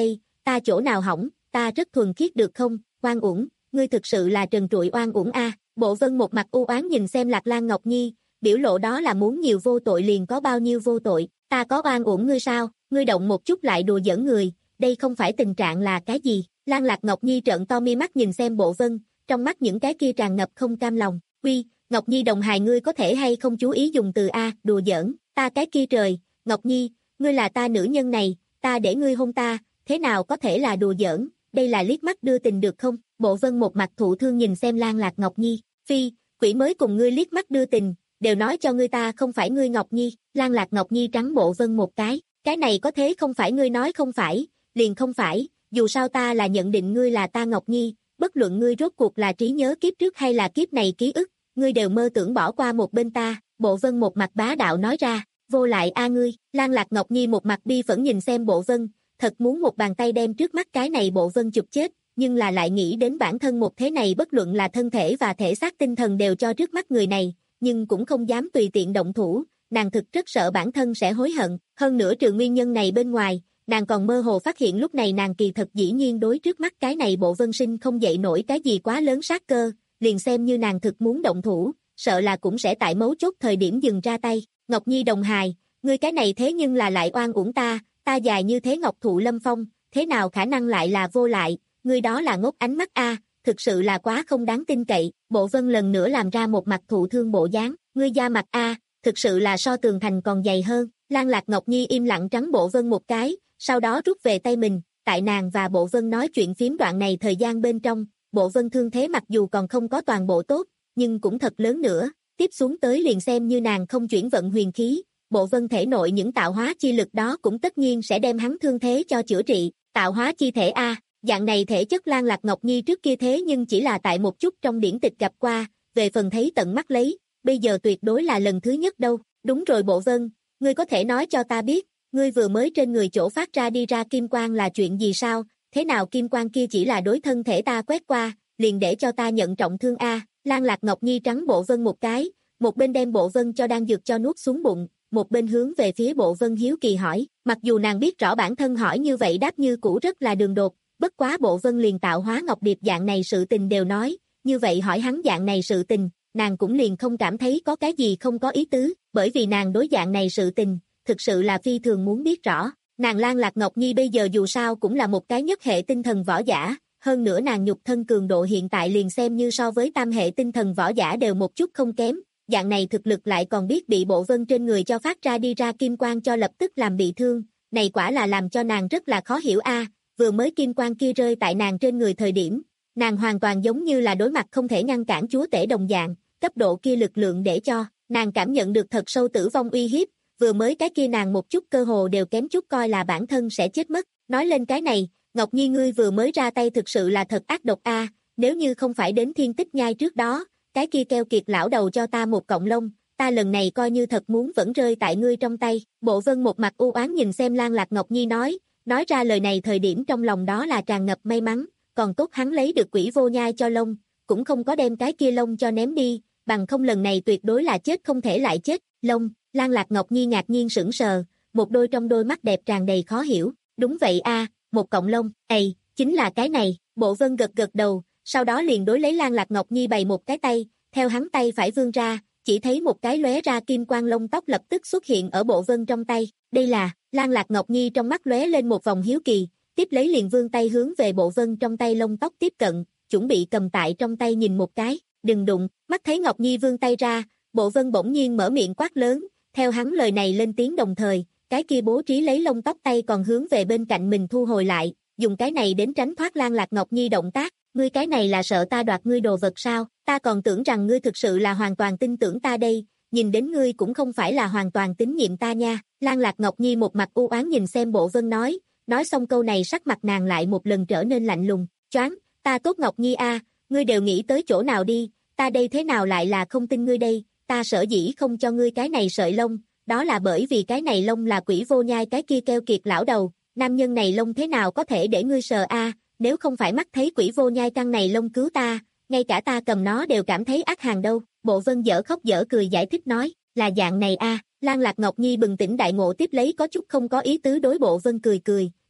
ta chỗ nào hỏng, ta rất thuần khiết được không, oan uổng, ngươi thực sự là trần trụi oan uổng a. Bộ Vân một mặt u oán nhìn xem Lạc Lan Ngọc Nhi, biểu lộ đó là muốn nhiều vô tội liền có bao nhiêu vô tội, ta có oan uổng ngươi sao, ngươi động một chút lại đùa giỡn người, đây không phải tình trạng là cái gì. Lan Lạc Ngọc Nhi trợn to mi mắt nhìn xem Bộ Vân, trong mắt những cái kia tràn ngập không cam lòng, uy, Ngọc Nhi đồng hài ngươi có thể hay không chú ý dùng từ a, đùa giỡn, ta cái kia trời, Ngọc Nhi, ngươi là ta nữ nhân này, ta để ngươi hôn ta, thế nào có thể là đùa giỡn, đây là liếc mắt đưa tình được không? Bộ Vân một mặt thụ thương nhìn xem Lan Lạc Ngọc Nhi, phi, quỷ mới cùng ngươi liếc mắt đưa tình, đều nói cho ngươi ta không phải ngươi Ngọc Nhi. Lan Lạc Ngọc Nhi trắng Bộ Vân một cái, cái này có thế không phải ngươi nói không phải, liền không phải, dù sao ta là nhận định ngươi là ta Ngọc Nhi, bất luận ngươi rốt cuộc là trí nhớ kiếp trước hay là kiếp này ký ức, ngươi đều mơ tưởng bỏ qua một bên ta. Bộ Vân một mặt bá đạo nói ra, vô lại a ngươi. Lan Lạc Ngọc Nhi một mặt bi phẫn nhìn xem Bộ Vân, thật muốn một bàn tay đem trước mắt cái này Bộ Vân chụp chết, nhưng là lại nghĩ đến bản thân một thế này bất luận là thân thể và thể xác tinh thần đều cho trước mắt người này, nhưng cũng không dám tùy tiện động thủ, nàng thực rất sợ bản thân sẽ hối hận, hơn nữa trừ nguyên nhân này bên ngoài, nàng còn mơ hồ phát hiện lúc này nàng kỳ thật dĩ nhiên đối trước mắt cái này Bộ Vân sinh không dậy nổi cái gì quá lớn sát cơ, liền xem như nàng thực muốn động thủ, sợ là cũng sẽ tại mấu chốt thời điểm dừng ra tay. Ngọc Nhi đồng hài, ngươi cái này thế nhưng là lại oan uổng ta, ta dài như thế Ngọc Thụ Lâm Phong, thế nào khả năng lại là vô lại, ngươi đó là ngốc ánh mắt a, thực sự là quá không đáng tin cậy. Bộ Vân lần nữa làm ra một mặt thụ thương bộ dáng, ngươi da mặt a, thực sự là so tường thành còn dày hơn. Lan Lạc Ngọc Nhi im lặng trắng Bộ Vân một cái, sau đó rút về tay mình, tại nàng và Bộ Vân nói chuyện phiếm đoạn này thời gian bên trong, Bộ Vân thương thế mặc dù còn không có toàn bộ tốt, nhưng cũng thật lớn nữa, tiếp xuống tới liền xem như nàng không chuyển vận huyền khí, Bộ Vân thể nội những tạo hóa chi lực đó cũng tất nhiên sẽ đem hắn thương thế cho chữa trị. Tạo hóa chi thể a, dạng này thể chất Lan Lạc Ngọc Nhi trước kia thế nhưng chỉ là tại một chút trong điển tịch gặp qua, về phần thấy tận mắt lấy, bây giờ tuyệt đối là lần thứ nhất đâu. Đúng rồi Bộ Vân, ngươi có thể nói cho ta biết, ngươi vừa mới trên người chỗ phát ra đi ra kim quang là chuyện gì sao, thế nào kim quang kia chỉ là đối thân thể ta quét qua, liền để cho ta nhận trọng thương a. Lan Lạc Ngọc Nhi trắng Bộ Vân một cái, một bên đem Bộ Vân cho đang dược cho nuốt xuống bụng, một bên hướng về phía Bộ Vân hiếu kỳ hỏi, mặc dù nàng biết rõ bản thân hỏi như vậy đáp như cũ rất là đường đột, bất quá Bộ Vân liền tạo hóa ngọc điệp dạng này sự tình đều nói, như vậy hỏi hắn dạng này sự tình, nàng cũng liền không cảm thấy có cái gì không có ý tứ, bởi vì nàng đối dạng này sự tình, thực sự là phi thường muốn biết rõ. Nàng Lan Lạc Ngọc Nhi bây giờ dù sao cũng là một cái nhất hệ tinh thần võ giả, hơn nữa nàng nhục thân cường độ hiện tại liền xem như so với tam hệ tinh thần võ giả đều một chút không kém, dạng này thực lực lại còn biết bị Bộ Vân trên người cho phát ra đi ra kim quang cho lập tức làm bị thương, này quả là làm cho nàng rất là khó hiểu a. Vừa mới kim quang kia rơi tại nàng trên người thời điểm, nàng hoàn toàn giống như là đối mặt không thể ngăn cản chúa tể đồng dạng, cấp độ kia lực lượng để cho nàng cảm nhận được thật sâu tử vong uy hiếp, vừa mới cái kia nàng một chút cơ hồ đều kém chút coi là bản thân sẽ chết mất. Nói lên cái này, Ngọc Nhi ngươi vừa mới ra tay thực sự là thật ác độc a, nếu như không phải đến Thiên Tích Nhai trước đó, cái kia keo kiệt lão đầu cho ta một cọng lông, ta lần này coi như thật muốn vẫn rơi tại ngươi trong tay. Bộ Vân một mặt u oán nhìn xem Lan Lạc Ngọc Nhi nói, nói ra lời này thời điểm trong lòng đó là tràn ngập may mắn, còn tốt hắn lấy được Quỷ Vô Nhai cho lông, cũng không có đem cái kia lông cho ném đi, bằng không lần này tuyệt đối là chết không thể lại chết. Lông, Lan Lạc Ngọc Nhi ngạc nhiên sững sờ, một đôi trong đôi mắt đẹp tràn đầy khó hiểu, đúng vậy a, một cọng lông, ầy, chính là cái này. Bộ Vân gật gật đầu, sau đó liền đối lấy Lan Lạc Ngọc Nhi bày một cái tay, theo hắn tay phải vươn ra, chỉ thấy một cái lóe ra kim quang lông tóc lập tức xuất hiện ở Bộ Vân trong tay, đây là. Lan Lạc Ngọc Nhi trong mắt lóe lên một vòng hiếu kỳ, tiếp lấy liền vươn tay hướng về Bộ Vân trong tay lông tóc tiếp cận, chuẩn bị cầm tại trong tay nhìn một cái, đừng đụng. Mắt thấy Ngọc Nhi vươn tay ra, Bộ Vân bỗng nhiên mở miệng quát lớn, theo hắn lời này lên tiếng đồng thời, cái kia bố trí lấy lông tóc tay còn hướng về bên cạnh mình thu hồi lại, dùng cái này đến tránh thoát Lan Lạc Ngọc Nhi động tác. Ngươi cái này là sợ ta đoạt ngươi đồ vật sao, ta còn tưởng rằng ngươi thực sự là hoàn toàn tin tưởng ta đây, nhìn đến ngươi cũng không phải là hoàn toàn tín nhiệm ta nha. Lan Lạc Ngọc Nhi một mặt u oán nhìn xem Bộ Vân nói, nói xong câu này sắc mặt nàng lại một lần trở nên lạnh lùng, choáng, ta tốt Ngọc Nhi a, ngươi đều nghĩ tới chỗ nào đi, ta đây thế nào lại là không tin ngươi đây, ta sở dĩ không cho ngươi cái này sợi lông, đó là bởi vì cái này lông là Quỷ Vô Nhai cái kia keo kiệt lão đầu, nam nhân này lông thế nào có thể để ngươi sờ a, nếu không phải mắt thấy Quỷ Vô Nhai căn này lông cứu ta, ngay cả ta cầm nó đều cảm thấy ác hàng đâu. Bộ Vân dở khóc dở cười giải thích nói, là dạng này a. Lan Lạc Ngọc Nhi bừng tỉnh đại ngộ tiếp lấy có chút không có ý tứ đối Bộ Vân cười cười,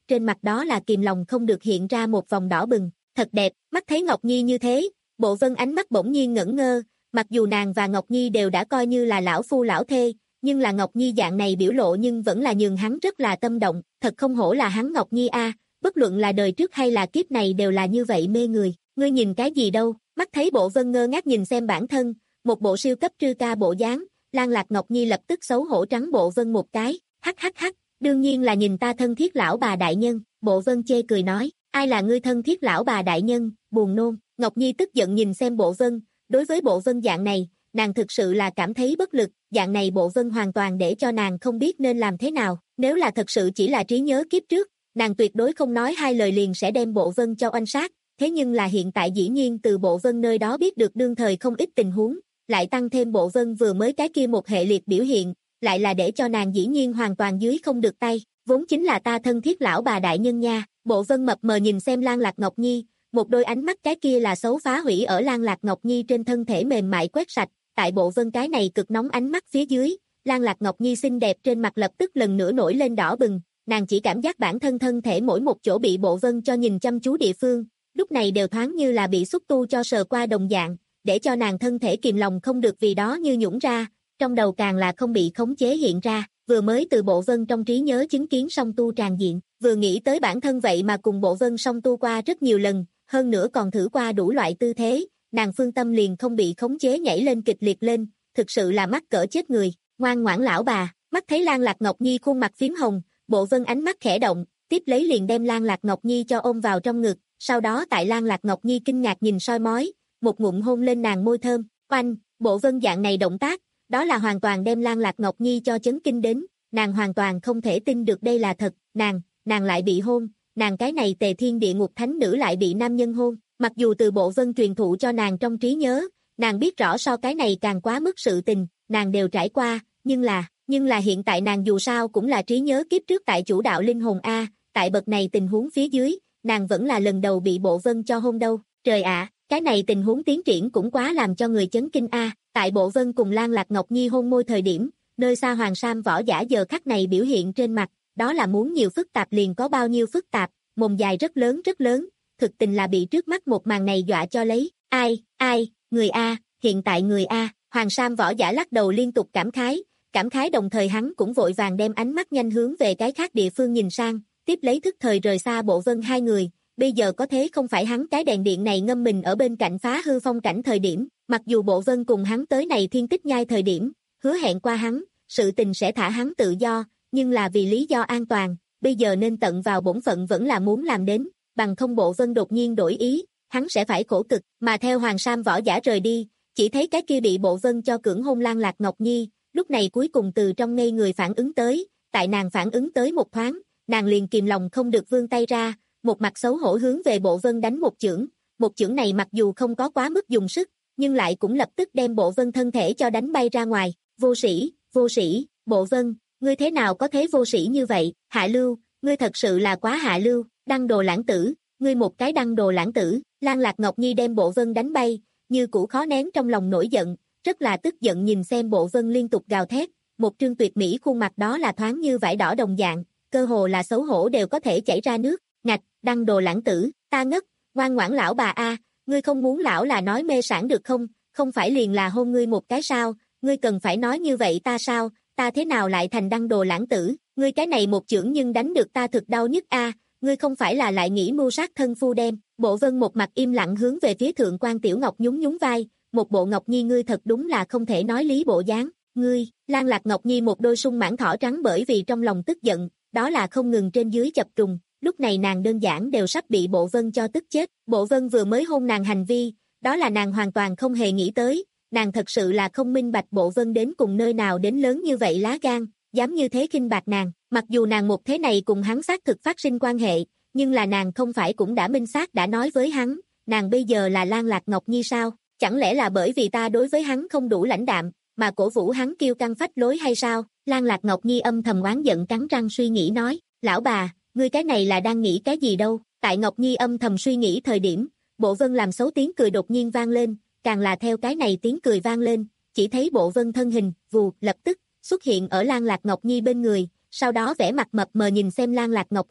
trên mặt đó là kìm lòng không được hiện ra một vòng đỏ bừng, thật đẹp, mắt thấy Ngọc Nhi như thế, Bộ Vân ánh mắt bỗng nhiên ngẩn ngơ, mặc dù nàng và Ngọc Nhi đều đã coi như là lão phu lão thê, nhưng là Ngọc Nhi dạng này biểu lộ nhưng vẫn là nhường hắn rất là tâm động, thật không hổ là hắn Ngọc Nhi a, bất luận là đời trước hay là kiếp này đều là như vậy mê người, ngươi nhìn cái gì đâu, mắt thấy Bộ Vân ngơ ngác nhìn xem bản thân, một bộ siêu cấp trư ca bộ dáng, Lan Lạc Ngọc Nhi lập tức xấu hổ trắng Bộ Vân một cái, hắc hắc hắc, đương nhiên là nhìn ta thân thiết lão bà đại nhân, Bộ Vân chê cười nói, ai là ngươi thân thiết lão bà đại nhân, buồn nôn, Ngọc Nhi tức giận nhìn xem Bộ Vân, đối với Bộ Vân dạng này, nàng thực sự là cảm thấy bất lực, dạng này Bộ Vân hoàn toàn để cho nàng không biết nên làm thế nào, nếu là thật sự chỉ là trí nhớ kiếp trước, nàng tuyệt đối không nói hai lời liền sẽ đem Bộ Vân cho oanh sát, thế nhưng là hiện tại dĩ nhiên từ Bộ Vân nơi đó biết được đương thời không ít tình huống, lại tăng thêm Bộ Vân vừa mới cái kia một hệ liệt biểu hiện, lại là để cho nàng dĩ nhiên hoàn toàn dưới không được tay, vốn chính là ta thân thiết lão bà đại nhân nha, Bộ Vân mập mờ nhìn xem Lan Lạc Ngọc Nhi, một đôi ánh mắt cái kia là xấu phá hủy ở Lan Lạc Ngọc Nhi trên thân thể mềm mại quét sạch, tại Bộ Vân cái này cực nóng ánh mắt phía dưới, Lan Lạc Ngọc Nhi xinh đẹp trên mặt lập tức lần nữa nổi lên đỏ bừng, nàng chỉ cảm giác bản thân thân thể mỗi một chỗ bị Bộ Vân cho nhìn chăm chú địa phương, lúc này đều thoáng như là bị xúc tu cho sờ qua đồng dạng, để cho nàng thân thể kìm lòng không được vì đó như nhũn ra, trong đầu càng là không bị khống chế hiện ra, vừa mới từ Bộ Vân trong trí nhớ chứng kiến song tu tràn diện, vừa nghĩ tới bản thân vậy mà cùng Bộ Vân song tu qua rất nhiều lần, hơn nữa còn thử qua đủ loại tư thế, nàng phương tâm liền không bị khống chế nhảy lên kịch liệt lên, thực sự là mắc cỡ chết người, ngoan ngoãn lão bà, mắt thấy Lan Lạc Ngọc Nhi khuôn mặt phím hồng, Bộ Vân ánh mắt khẽ động, tiếp lấy liền đem Lan Lạc Ngọc Nhi cho ôm vào trong ngực, sau đó tại Lan Lạc Ngọc Nhi kinh ngạc nhìn soi mói, một ngụm hôn lên nàng môi thơm, oanh, Bộ Vân dạng này động tác, đó là hoàn toàn đem Lan Lạc Ngọc Nhi cho chấn kinh đến, nàng hoàn toàn không thể tin được đây là thật, nàng, nàng lại bị hôn, nàng cái này tề thiên địa ngục thánh nữ lại bị nam nhân hôn, mặc dù từ Bộ Vân truyền thụ cho nàng trong trí nhớ, nàng biết rõ so cái này càng quá mức sự tình, nàng đều trải qua, nhưng là, nhưng là hiện tại nàng dù sao cũng là trí nhớ kiếp trước tại chủ đạo linh hồn A, tại bậc này tình huống phía dưới, nàng vẫn là lần đầu bị Bộ Vân cho hôn đâu, trời ạ, cái này tình huống tiến triển cũng quá làm cho người chấn kinh A, tại Bộ Vân cùng Lan Lạc Ngọc Nhi hôn môi thời điểm, nơi xa Hoàng Sam võ giả giờ khắc này biểu hiện trên mặt, đó là muốn nhiều phức tạp liền có bao nhiêu phức tạp, mồm dài rất lớn rất lớn, thực tình là bị trước mắt một màn này dọa cho lấy, ai, ai, người A, hiện tại người A, Hoàng Sam võ giả lắc đầu liên tục cảm khái, cảm khái đồng thời hắn cũng vội vàng đem ánh mắt nhanh hướng về cái khác địa phương nhìn sang, tiếp lấy thức thời rời xa Bộ Vân hai người, bây giờ có thế không phải hắn cái đèn điện này ngâm mình ở bên cạnh phá hư phong cảnh thời điểm, mặc dù Bộ Vân cùng hắn tới này thiên tích nhai thời điểm, hứa hẹn qua hắn, sự tình sẽ thả hắn tự do, nhưng là vì lý do an toàn, bây giờ nên tận vào bổn phận vẫn là muốn làm đến, bằng không Bộ Vân đột nhiên đổi ý, hắn sẽ phải khổ cực, mà theo Hoàng Sam võ giả rời đi, chỉ thấy cái kia bị Bộ Vân cho cưỡng hôn Lan Lạc Ngọc Nhi, lúc này cuối cùng từ trong ngây người phản ứng tới, tại nàng phản ứng tới một thoáng, nàng liền kìm lòng không được vươn tay ra, một mặt xấu hổ hướng về Bộ Vân đánh một chưởng, một chưởng này mặc dù không có quá mức dùng sức, nhưng lại cũng lập tức đem Bộ Vân thân thể cho đánh bay ra ngoài, vô sĩ, vô sĩ, Bộ Vân, ngươi thế nào có thế vô sĩ như vậy, hạ lưu, ngươi thật sự là quá hạ lưu, đăng đồ lãng tử, ngươi một cái đăng đồ lãng tử, Lan Lạc Ngọc Nhi đem Bộ Vân đánh bay, như cũ khó nén trong lòng nổi giận, rất là tức giận nhìn xem Bộ Vân liên tục gào thét, một trương tuyệt mỹ khuôn mặt đó là thoáng như vải đỏ đồng dạng, cơ hồ là xấu hổ đều có thể chảy ra nước, ngạch, đăng đồ lãng tử, ta ngất, ngoan ngoãn lão bà a, ngươi không muốn lão là nói mê sản được không, không phải liền là hôn ngươi một cái sao, ngươi cần phải nói như vậy ta sao, ta thế nào lại thành đăng đồ lãng tử, ngươi cái này một chưởng nhưng đánh được ta thực đau nhất a, ngươi không phải là lại nghĩ mưu sát thân phu đem, Bộ Vân một mặt im lặng hướng về phía thượng quan Tiểu Ngọc nhún nhún vai, một bộ Ngọc Nhi ngươi thật đúng là không thể nói lý bộ dáng, ngươi, Lan Lạc Ngọc Nhi một đôi sung mãn thỏ trắng bởi vì trong lòng tức giận, đó là không ngừng trên dưới chập trùng, lúc này nàng đơn giản đều sắp bị Bộ Vân cho tức chết, Bộ Vân vừa mới hôn nàng hành vi, đó là nàng hoàn toàn không hề nghĩ tới, nàng thật sự là không minh bạch Bộ Vân đến cùng nơi nào đến lớn như vậy lá gan, dám như thế khinh bạc nàng, mặc dù nàng một thế này cùng hắn xác thực phát sinh quan hệ, nhưng là nàng không phải cũng đã minh xác đã nói với hắn, nàng bây giờ là Lan Lạc Ngọc Nhi sao, chẳng lẽ là bởi vì ta đối với hắn không đủ lãnh đạm, mà cổ vũ hắn kiêu căng phách lối hay sao, Lan Lạc Ngọc Nhi âm thầm oán giận cắn răng suy nghĩ nói, lão bà, ngươi cái này là đang nghĩ cái gì đâu, tại Ngọc Nhi âm thầm suy nghĩ thời điểm, Bộ Vân làm xấu tiếng cười đột nhiên vang lên, càng là theo cái này tiếng cười vang lên, chỉ thấy Bộ Vân thân hình, vù, lập tức, xuất hiện ở Lan Lạc Ngọc Nhi bên người, sau đó vẻ mặt mập mờ nhìn xem Lan Lạc Ngọc Nhi,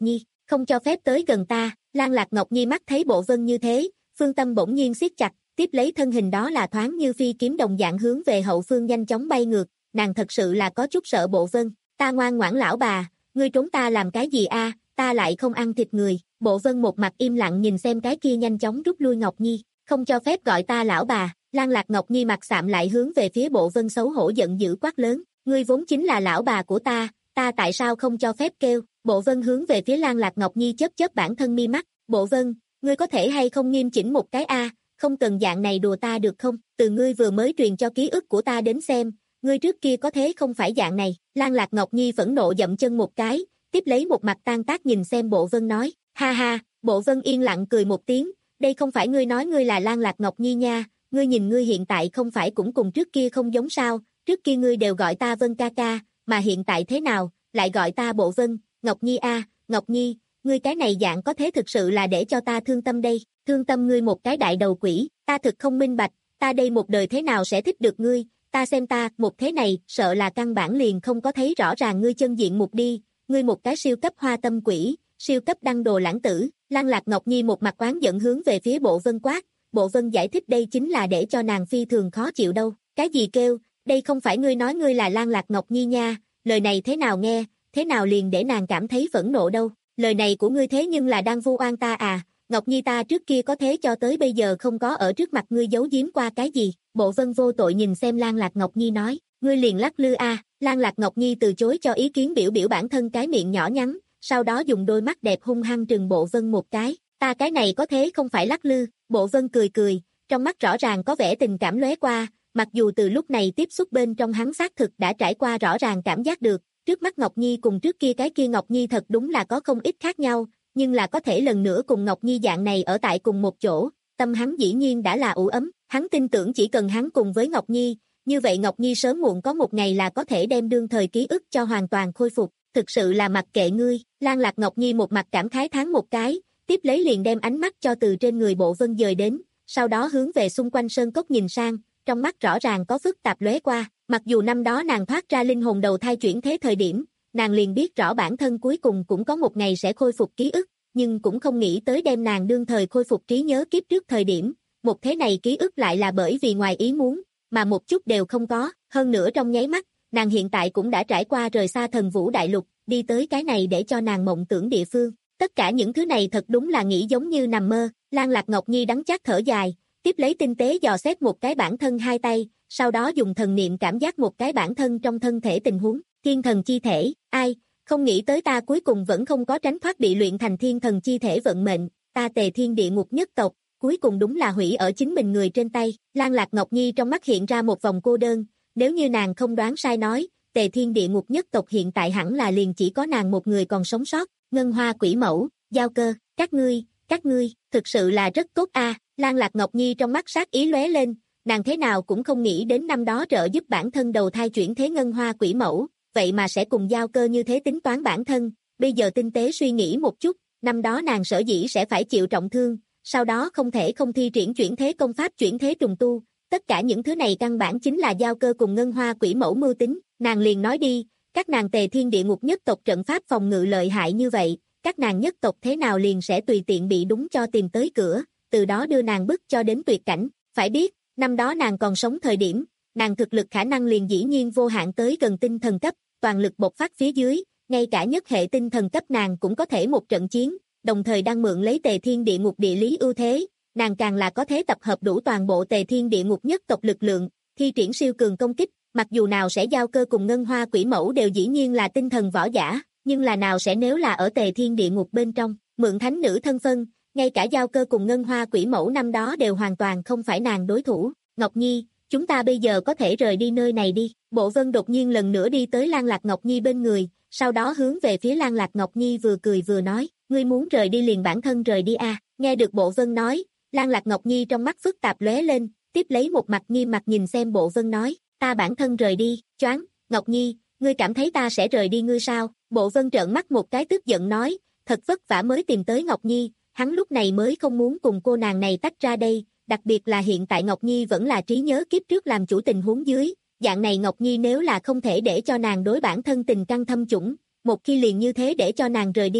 không cho phép tới gần ta. Lan Lạc Ngọc Nhi mắt thấy Bộ Vân như thế, phương tâm bỗng nhiên siết chặt, tiếp lấy thân hình đó là thoáng như phi kiếm đồng dạng hướng về hậu phương nhanh chóng bay ngược, nàng thật sự là có chút sợ Bộ Vân. Ta ngoan ngoãn lão bà, ngươi trốn ta làm cái gì a? Ta lại không ăn thịt người. Bộ Vân một mặt im lặng nhìn xem cái kia nhanh chóng rút lui Ngọc Nhi, không cho phép gọi ta lão bà. Lan Lạc Ngọc Nhi mặt sạm lại hướng về phía Bộ Vân xấu hổ giận dữ quát lớn, ngươi vốn chính là lão bà của ta, ta tại sao không cho phép kêu? Bộ Vân hướng về phía Lan Lạc Ngọc Nhi chớp chớp bản thân mi mắt, Bộ Vân, ngươi có thể hay không nghiêm chỉnh một cái a, không cần dạng này đùa ta được không? Từ ngươi vừa mới truyền cho ký ức của ta đến xem, ngươi trước kia có thế không phải dạng này. Lan Lạc Ngọc Nhi phẫn nộ dậm chân một cái, tiếp lấy một mặt tan tác nhìn xem Bộ Vân nói, ha ha. Bộ Vân yên lặng cười một tiếng, đây không phải ngươi nói ngươi là Lan Lạc Ngọc Nhi nha, ngươi nhìn ngươi hiện tại không phải cũng cùng trước kia không giống sao, trước kia ngươi đều gọi ta Vân ca ca, mà hiện tại thế nào, lại gọi ta Bộ Vân. Ngọc Nhi a, Ngọc Nhi, ngươi cái này dạng có thế thực sự là để cho ta thương tâm đây, thương tâm ngươi một cái đại đầu quỷ, ta thực không minh bạch, ta đây một đời thế nào sẽ thích được ngươi, ta xem ta, một thế này, sợ là căn bản liền không có thấy rõ ràng ngươi chân diện mục đi, ngươi một cái siêu cấp hoa tâm quỷ, siêu cấp đăng đồ lãng tử. Lan Lạc Ngọc Nhi một mặt oán giận hướng về phía Bộ Vân quát, Bộ Vân giải thích đây chính là để cho nàng phi thường khó chịu đâu, cái gì kêu, đây không phải ngươi nói ngươi là Lan Lạc Ngọc Nhi nha, lời này thế nào nghe, thế nào liền để nàng cảm thấy phẫn nộ đâu, lời này của ngươi thế nhưng là đang vu oan ta à, Ngọc Nhi ta trước kia có thế cho tới bây giờ không có ở trước mặt ngươi giấu giếm qua cái gì. Bộ Vân vô tội nhìn xem Lan Lạc Ngọc Nhi nói, ngươi liền lắc lư a. Lan Lạc Ngọc Nhi từ chối cho ý kiến biểu biểu bản thân cái miệng nhỏ nhắn, sau đó dùng đôi mắt đẹp hung hăng trừng Bộ Vân một cái, ta cái này có thế không phải lắc lư. Bộ Vân cười cười, trong mắt rõ ràng có vẻ tình cảm lóe qua, mặc dù từ lúc này tiếp xúc bên trong hắn xác thực đã trải qua rõ ràng cảm giác được, trước mắt Ngọc Nhi cùng trước kia cái kia Ngọc Nhi thật đúng là có không ít khác nhau, nhưng là có thể lần nữa cùng Ngọc Nhi dạng này ở tại cùng một chỗ, tâm hắn dĩ nhiên đã là ủ ấm, hắn tin tưởng chỉ cần hắn cùng với Ngọc Nhi, như vậy Ngọc Nhi sớm muộn có một ngày là có thể đem đương thời ký ức cho hoàn toàn khôi phục, thực sự là mặc kệ ngươi. Lan Lạc Ngọc Nhi một mặt cảm khái thán một cái, tiếp lấy liền đem ánh mắt cho từ trên người Bộ Vân dời đến, sau đó hướng về xung quanh sơn cốc nhìn sang, trong mắt rõ ràng có phức tạp lóe qua, mặc dù năm đó nàng thoát ra linh hồn đầu thai chuyển thế thời điểm, nàng liền biết rõ bản thân cuối cùng cũng có một ngày sẽ khôi phục ký ức, nhưng cũng không nghĩ tới đem nàng đương thời khôi phục trí nhớ kiếp trước thời điểm, một thế này ký ức lại là bởi vì ngoài ý muốn, mà một chút đều không có, hơn nữa trong nháy mắt, nàng hiện tại cũng đã trải qua rời xa Thần Vũ Đại Lục, đi tới cái này để cho nàng mộng tưởng địa phương. Tất cả những thứ này thật đúng là nghĩ giống như nằm mơ. Lan Lạc Ngọc Nhi đắng chát thở dài, tiếp lấy tinh tế dò xét một cái bản thân hai tay, sau đó dùng thần niệm cảm giác một cái bản thân trong thân thể tình huống, thiên thần chi thể, ai, không nghĩ tới ta cuối cùng vẫn không có tránh thoát bị luyện thành thiên thần chi thể vận mệnh, ta Tề Thiên Địa Ngục nhất tộc, cuối cùng đúng là hủy ở chính mình người trên tay. Lan Lạc Ngọc Nhi trong mắt hiện ra một vòng cô đơn, nếu như nàng không đoán sai nói, Tề Thiên Địa Ngục nhất tộc hiện tại hẳn là liền chỉ có nàng một người còn sống sót. Ngân Hoa Quỷ Mẫu, Giao Cơ, các ngươi, các ngươi, thực sự là rất tốt a. À. Lan Lạc Ngọc Nhi trong mắt sát ý lóe lên, nàng thế nào cũng không nghĩ đến năm đó trợ giúp bản thân đầu thai chuyển thế Ngân Hoa Quỷ Mẫu, vậy mà sẽ cùng Giao Cơ như thế tính toán bản thân, bây giờ tinh tế suy nghĩ một chút, năm đó nàng sở dĩ sẽ phải chịu trọng thương, sau đó không thể không thi triển chuyển thế công pháp chuyển thế trùng tu, tất cả những thứ này căn bản chính là Giao Cơ cùng Ngân Hoa Quỷ Mẫu mưu tính, nàng liền nói đi, các nàng Tề Thiên Địa Ngục nhất tộc trận pháp phòng ngự lợi hại như vậy, các nàng nhất tộc thế nào liền sẽ tùy tiện bị đúng cho tìm tới cửa, từ đó đưa nàng bức cho đến tuyệt cảnh. Phải biết, năm đó nàng còn sống thời điểm, nàng thực lực khả năng liền dĩ nhiên vô hạn tới gần tinh thần cấp, toàn lực bộc phát phía dưới, ngay cả nhất hệ tinh thần cấp nàng cũng có thể một trận chiến, đồng thời đang mượn lấy Tề Thiên Địa Ngục địa lý ưu thế, nàng càng là có thể tập hợp đủ toàn bộ Tề Thiên Địa Ngục nhất tộc lực lượng, thi triển siêu cường công kích, mặc dù nào sẽ Giao Cơ cùng Ngân Hoa Quỷ Mẫu đều dĩ nhiên là tinh thần võ giả, nhưng là nào sẽ nếu là ở Tề Thiên Địa Ngục bên trong, mượn thánh nữ thân phân, ngay cả Giao Cơ cùng Ngân Hoa Quỷ Mẫu năm đó đều hoàn toàn không phải nàng đối thủ. Ngọc Nhi, chúng ta bây giờ có thể rời đi nơi này đi. Bộ Vân đột nhiên lần nữa đi tới Lan Lạc Ngọc Nhi bên người, sau đó hướng về phía Lan Lạc Ngọc Nhi vừa cười vừa nói, ngươi muốn rời đi liền bản thân rời đi a. À. Nghe được Bộ Vân nói, Lan Lạc Ngọc Nhi trong mắt phức tạp lóe lên, tiếp lấy một mặt nghiêm mặt nhìn xem Bộ Vân nói, ta bản thân rời đi. Choáng, Ngọc Nhi, ngươi cảm thấy ta sẽ rời đi ngươi sao? Bộ Vân trợn mắt một cái tức giận nói, thật vất vả mới tìm tới Ngọc Nhi, hắn lúc này mới không muốn cùng cô nàng này tách ra đây, đặc biệt là hiện tại Ngọc Nhi vẫn là trí nhớ kiếp trước làm chủ tình huống dưới, dạng này Ngọc Nhi nếu là không thể để cho nàng đối bản thân tình căng thâm chủng, một khi liền như thế để cho nàng rời đi,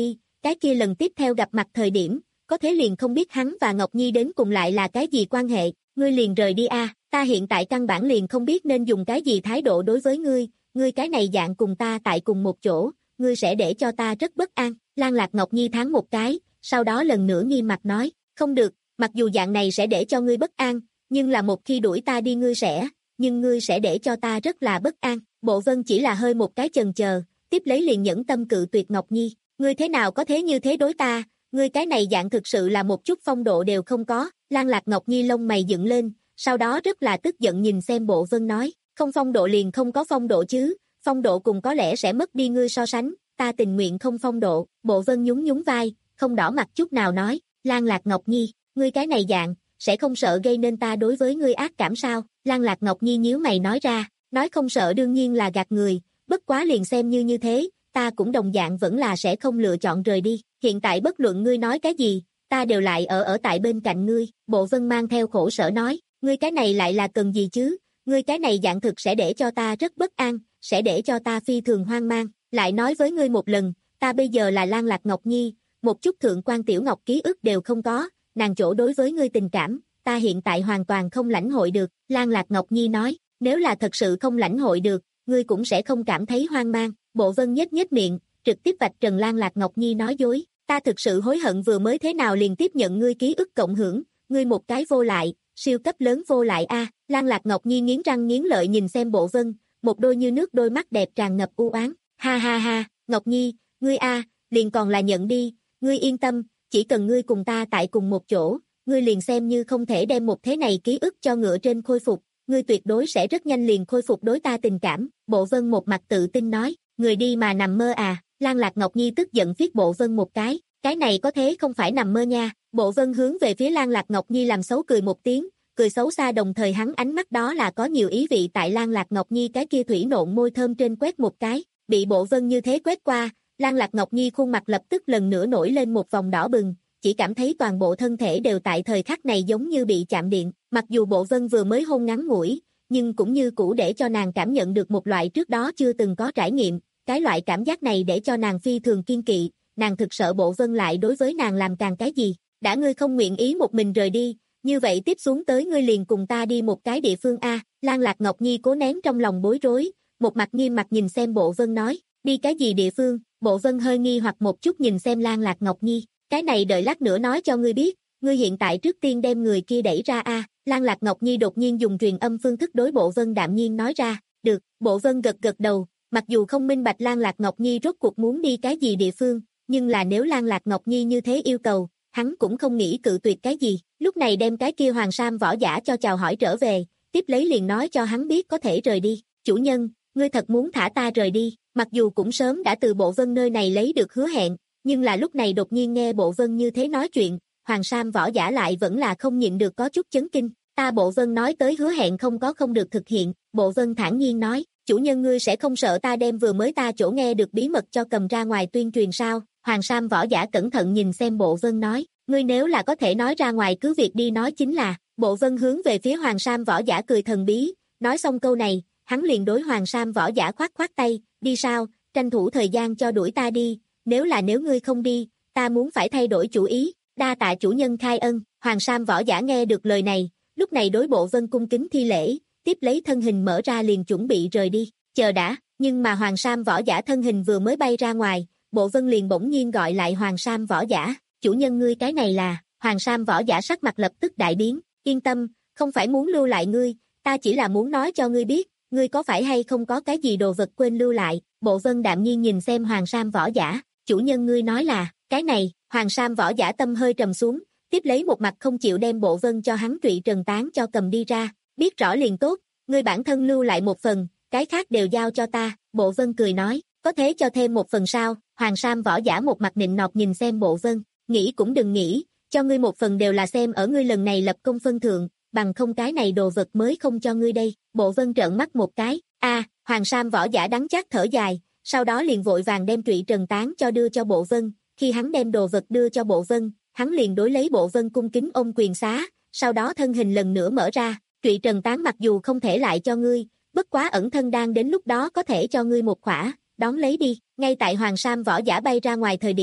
cái kia lần tiếp theo gặp mặt thời điểm, có thế liền không biết hắn và Ngọc Nhi đến cùng lại là cái gì quan hệ, ngươi liền rời đi a, ta hiện tại căn bản liền không biết nên dùng cái gì thái độ đối với ngươi, ngươi cái này dạng cùng ta tại cùng một chỗ, ngươi sẽ để cho ta rất bất an. Lan Lạc Ngọc Nhi thán một cái, sau đó lần nữa nghiêm mặt nói, không được, mặc dù dạng này sẽ để cho ngươi bất an, nhưng là một khi đuổi ta đi ngươi sẽ, nhưng ngươi sẽ để cho ta rất là bất an. Bộ Vân chỉ là hơi một cái chần chờ, tiếp lấy liền nhẫn tâm cự tuyệt Ngọc Nhi, ngươi thế nào có thế như thế đối ta, ngươi cái này dạng thực sự là một chút phong độ đều không có. Lan Lạc Ngọc Nhi lông mày dựng lên, sau đó rất là tức giận nhìn xem Bộ Vân nói, không phong độ liền không có phong độ chứ, phong độ cùng có lẽ sẽ mất đi ngươi so sánh, ta tình nguyện không phong độ. Bộ Vân nhún nhún vai, không đỏ mặt chút nào nói, Lan Lạc Ngọc Nhi, ngươi cái này dạng, sẽ không sợ gây nên ta đối với ngươi ác cảm sao? Lan Lạc Ngọc Nhi nhíu mày nói ra, nói không sợ đương nhiên là gạt người, bất quá liền xem như như thế, ta cũng đồng dạng vẫn là sẽ không lựa chọn rời đi, hiện tại bất luận ngươi nói cái gì, ta đều lại ở ở tại bên cạnh ngươi. Bộ Vân mang theo khổ sở nói, ngươi cái này lại là cần gì chứ, ngươi cái này dạng thực sẽ để cho ta rất bất an, sẽ để cho ta phi thường hoang mang, lại nói với ngươi một lần, ta bây giờ là Lan Lạc Ngọc Nhi, một chút thượng quan tiểu ngọc ký ức đều không có, nàng chỗ đối với ngươi tình cảm, ta hiện tại hoàn toàn không lãnh hội được. Lan Lạc Ngọc Nhi nói, nếu là thật sự không lãnh hội được, ngươi cũng sẽ không cảm thấy hoang mang. Bộ Vân nhếch nhếch miệng, trực tiếp vạch trần Lan Lạc Ngọc Nhi nói dối, ta thực sự hối hận vừa mới thế nào liền tiếp nhận ngươi ký ức cộng hưởng, ngươi một cái vô lại, siêu cấp lớn vô lại a. Lan Lạc Ngọc Nhi nghiến răng nghiến lợi nhìn xem Bộ Vân, một đôi như nước đôi mắt đẹp tràn ngập u oán, ha ha ha, Ngọc Nhi, ngươi a, liền còn là nhận đi, ngươi yên tâm, chỉ cần ngươi cùng ta tại cùng một chỗ, ngươi liền xem như không thể đem một thế này ký ức cho ngựa trên khôi phục, ngươi tuyệt đối sẽ rất nhanh liền khôi phục đối ta tình cảm. Bộ Vân một mặt tự tin nói, người đi mà nằm mơ à. Lan Lạc Ngọc Nhi tức giận phiết Bộ Vân một cái, cái này có thế không phải nằm mơ nha. Bộ Vân hướng về phía Lan Lạc Ngọc Nhi làm xấu cười một tiếng, cười xấu xa, đồng thời hắn ánh mắt đó là có nhiều ý vị tại Lan Lạc Ngọc Nhi cái kia thủy nộn môi thơm trên quét một cái, bị Bộ Vân như thế quét qua, Lan Lạc Ngọc Nhi khuôn mặt lập tức lần nữa nổi lên một vòng đỏ bừng, chỉ cảm thấy toàn bộ thân thể đều tại thời khắc này giống như bị chạm điện, mặc dù Bộ Vân vừa mới hôn ngắn ngủi, nhưng cũng như cũ để cho nàng cảm nhận được một loại trước đó chưa từng có trải nghiệm, cái loại cảm giác này để cho nàng phi thường kiên kỵ, nàng thực sợ Bộ Vân lại đối với nàng làm càng cái gì, đã ngươi không nguyện ý một mình rời đi, như vậy tiếp xuống tới ngươi liền cùng ta đi một cái địa phương a. Lan Lạc Ngọc Nhi cố nén trong lòng bối rối, một mặt nghiêm mặt nhìn xem Bộ Vân nói, đi cái gì địa phương? Bộ Vân hơi nghi hoặc một chút nhìn xem Lan Lạc Ngọc Nhi, cái này đợi lát nữa nói cho ngươi biết, ngươi hiện tại trước tiên đem người kia đẩy ra a. Lan Lạc Ngọc Nhi đột nhiên dùng truyền âm phương thức đối Bộ Vân đạm nhiên nói ra, được. Bộ Vân gật gật đầu, mặc dù không minh bạch Lan Lạc Ngọc Nhi rốt cuộc muốn đi cái gì địa phương, nhưng là nếu Lan Lạc Ngọc Nhi như thế yêu cầu, hắn cũng không nghĩ cự tuyệt cái gì, lúc này đem cái kia Hoàng Sam võ giả cho chào hỏi trở về, tiếp lấy liền nói cho hắn biết có thể rời đi. Chủ nhân, ngươi thật muốn thả ta rời đi? Mặc dù cũng sớm đã từ Bộ Vân nơi này lấy được hứa hẹn, nhưng là lúc này đột nhiên nghe Bộ Vân như thế nói chuyện, Hoàng Sam võ giả lại vẫn là không nhịn được có chút chấn kinh. Ta Bộ Vân nói tới hứa hẹn không có không được thực hiện. Bộ Vân thản nhiên nói, chủ nhân ngươi sẽ không sợ ta đem vừa mới ta chỗ nghe được bí mật cho cầm ra ngoài tuyên truyền sao? Hoàng Sam võ giả cẩn thận nhìn xem Bộ Vân nói, ngươi nếu là có thể nói ra ngoài cứ việc đi nói chính là. Bộ Vân hướng về phía Hoàng Sam võ giả cười thần bí, nói xong câu này, hắn liền đối Hoàng Sam võ giả khoát khoát tay, đi sao, tranh thủ thời gian cho đuổi ta đi, nếu là nếu ngươi không đi, ta muốn phải thay đổi chủ ý, đa tạ chủ nhân khai ân. Hoàng Sam võ giả nghe được lời này, lúc này đối Bộ Vân cung kính thi lễ, tiếp lấy thân hình mở ra liền chuẩn bị rời đi, chờ đã, nhưng mà Hoàng Sam võ giả thân hình vừa mới bay ra ngoài, Bộ Vân liền bỗng nhiên gọi lại Hoàng Sam võ giả, chủ nhân ngươi cái này là. Hoàng Sam võ giả sắc mặt lập tức đại biến, yên tâm, không phải muốn lưu lại ngươi, ta chỉ là muốn nói cho ngươi biết, ngươi có phải hay không có cái gì đồ vật quên lưu lại. Bộ Vân đạm nhiên nhìn xem Hoàng Sam võ giả, chủ nhân ngươi nói là, cái này. Hoàng Sam võ giả tâm hơi trầm xuống, tiếp lấy một mặt không chịu đem Bộ Vân cho hắn trụy trần tán cho cầm đi ra, biết rõ liền tốt, ngươi bản thân lưu lại một phần, cái khác đều giao cho ta. Bộ Vân cười nói, có thế cho thêm một phần sao? Hoàng Sam võ giả một mặt nịnh nọt nhìn xem Bộ Vân, nghĩ cũng đừng nghĩ, cho ngươi một phần đều là xem ở ngươi lần này lập công phân thượng, bằng không cái này đồ vật mới không cho ngươi đây. Bộ Vân trợn mắt một cái, a. Hoàng Sam võ giả đắng chát thở dài, sau đó liền vội vàng đem trụy trần tán cho đưa cho Bộ Vân, khi hắn đem đồ vật đưa cho Bộ Vân, hắn liền đối lấy Bộ Vân cung kính ôm quyền xá, sau đó thân hình lần nữa mở ra, trụy trần tán mặc dù không thể lại cho ngươi, bất quá ẩn thân đang đến lúc đó có thể cho ngươi một khỏa, đón lấy đi. Ngay tại Hoàng Sam võ giả bay ra ngoài thời điểm,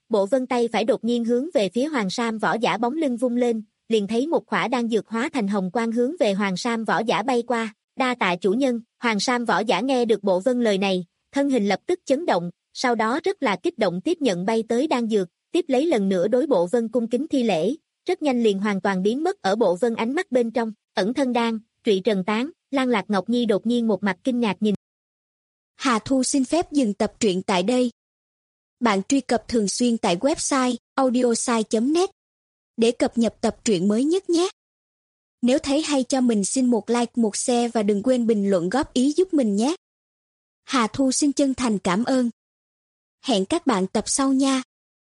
Bộ Vân tay phải đột nhiên hướng về phía Hoàng Sam võ giả bóng lưng vung lên, liền thấy một khỏa đan dược hóa thành hồng quang hướng về Hoàng Sam võ giả bay qua, đa tạ chủ nhân. Hoàng Sam võ giả nghe được Bộ Vân lời này, thân hình lập tức chấn động, sau đó rất là kích động tiếp nhận bay tới đan dược, tiếp lấy lần nữa đối Bộ Vân cung kính thi lễ, rất nhanh liền hoàn toàn biến mất ở Bộ Vân ánh mắt bên trong. Ẩn thân đan, trụy trần tán. Lan Lạc Ngọc Nhi đột nhiên một mặt kinh ngạc nhìn. Hà Thu xin phép dừng tập truyện tại đây. Bạn truy cập thường xuyên tại website audiosai chấm net để cập nhật tập truyện mới nhất nhé. Nếu thấy hay cho mình xin một like, một share và đừng quên bình luận góp ý giúp mình nhé. Hà Thu xin chân thành cảm ơn. Hẹn các bạn tập sau nha.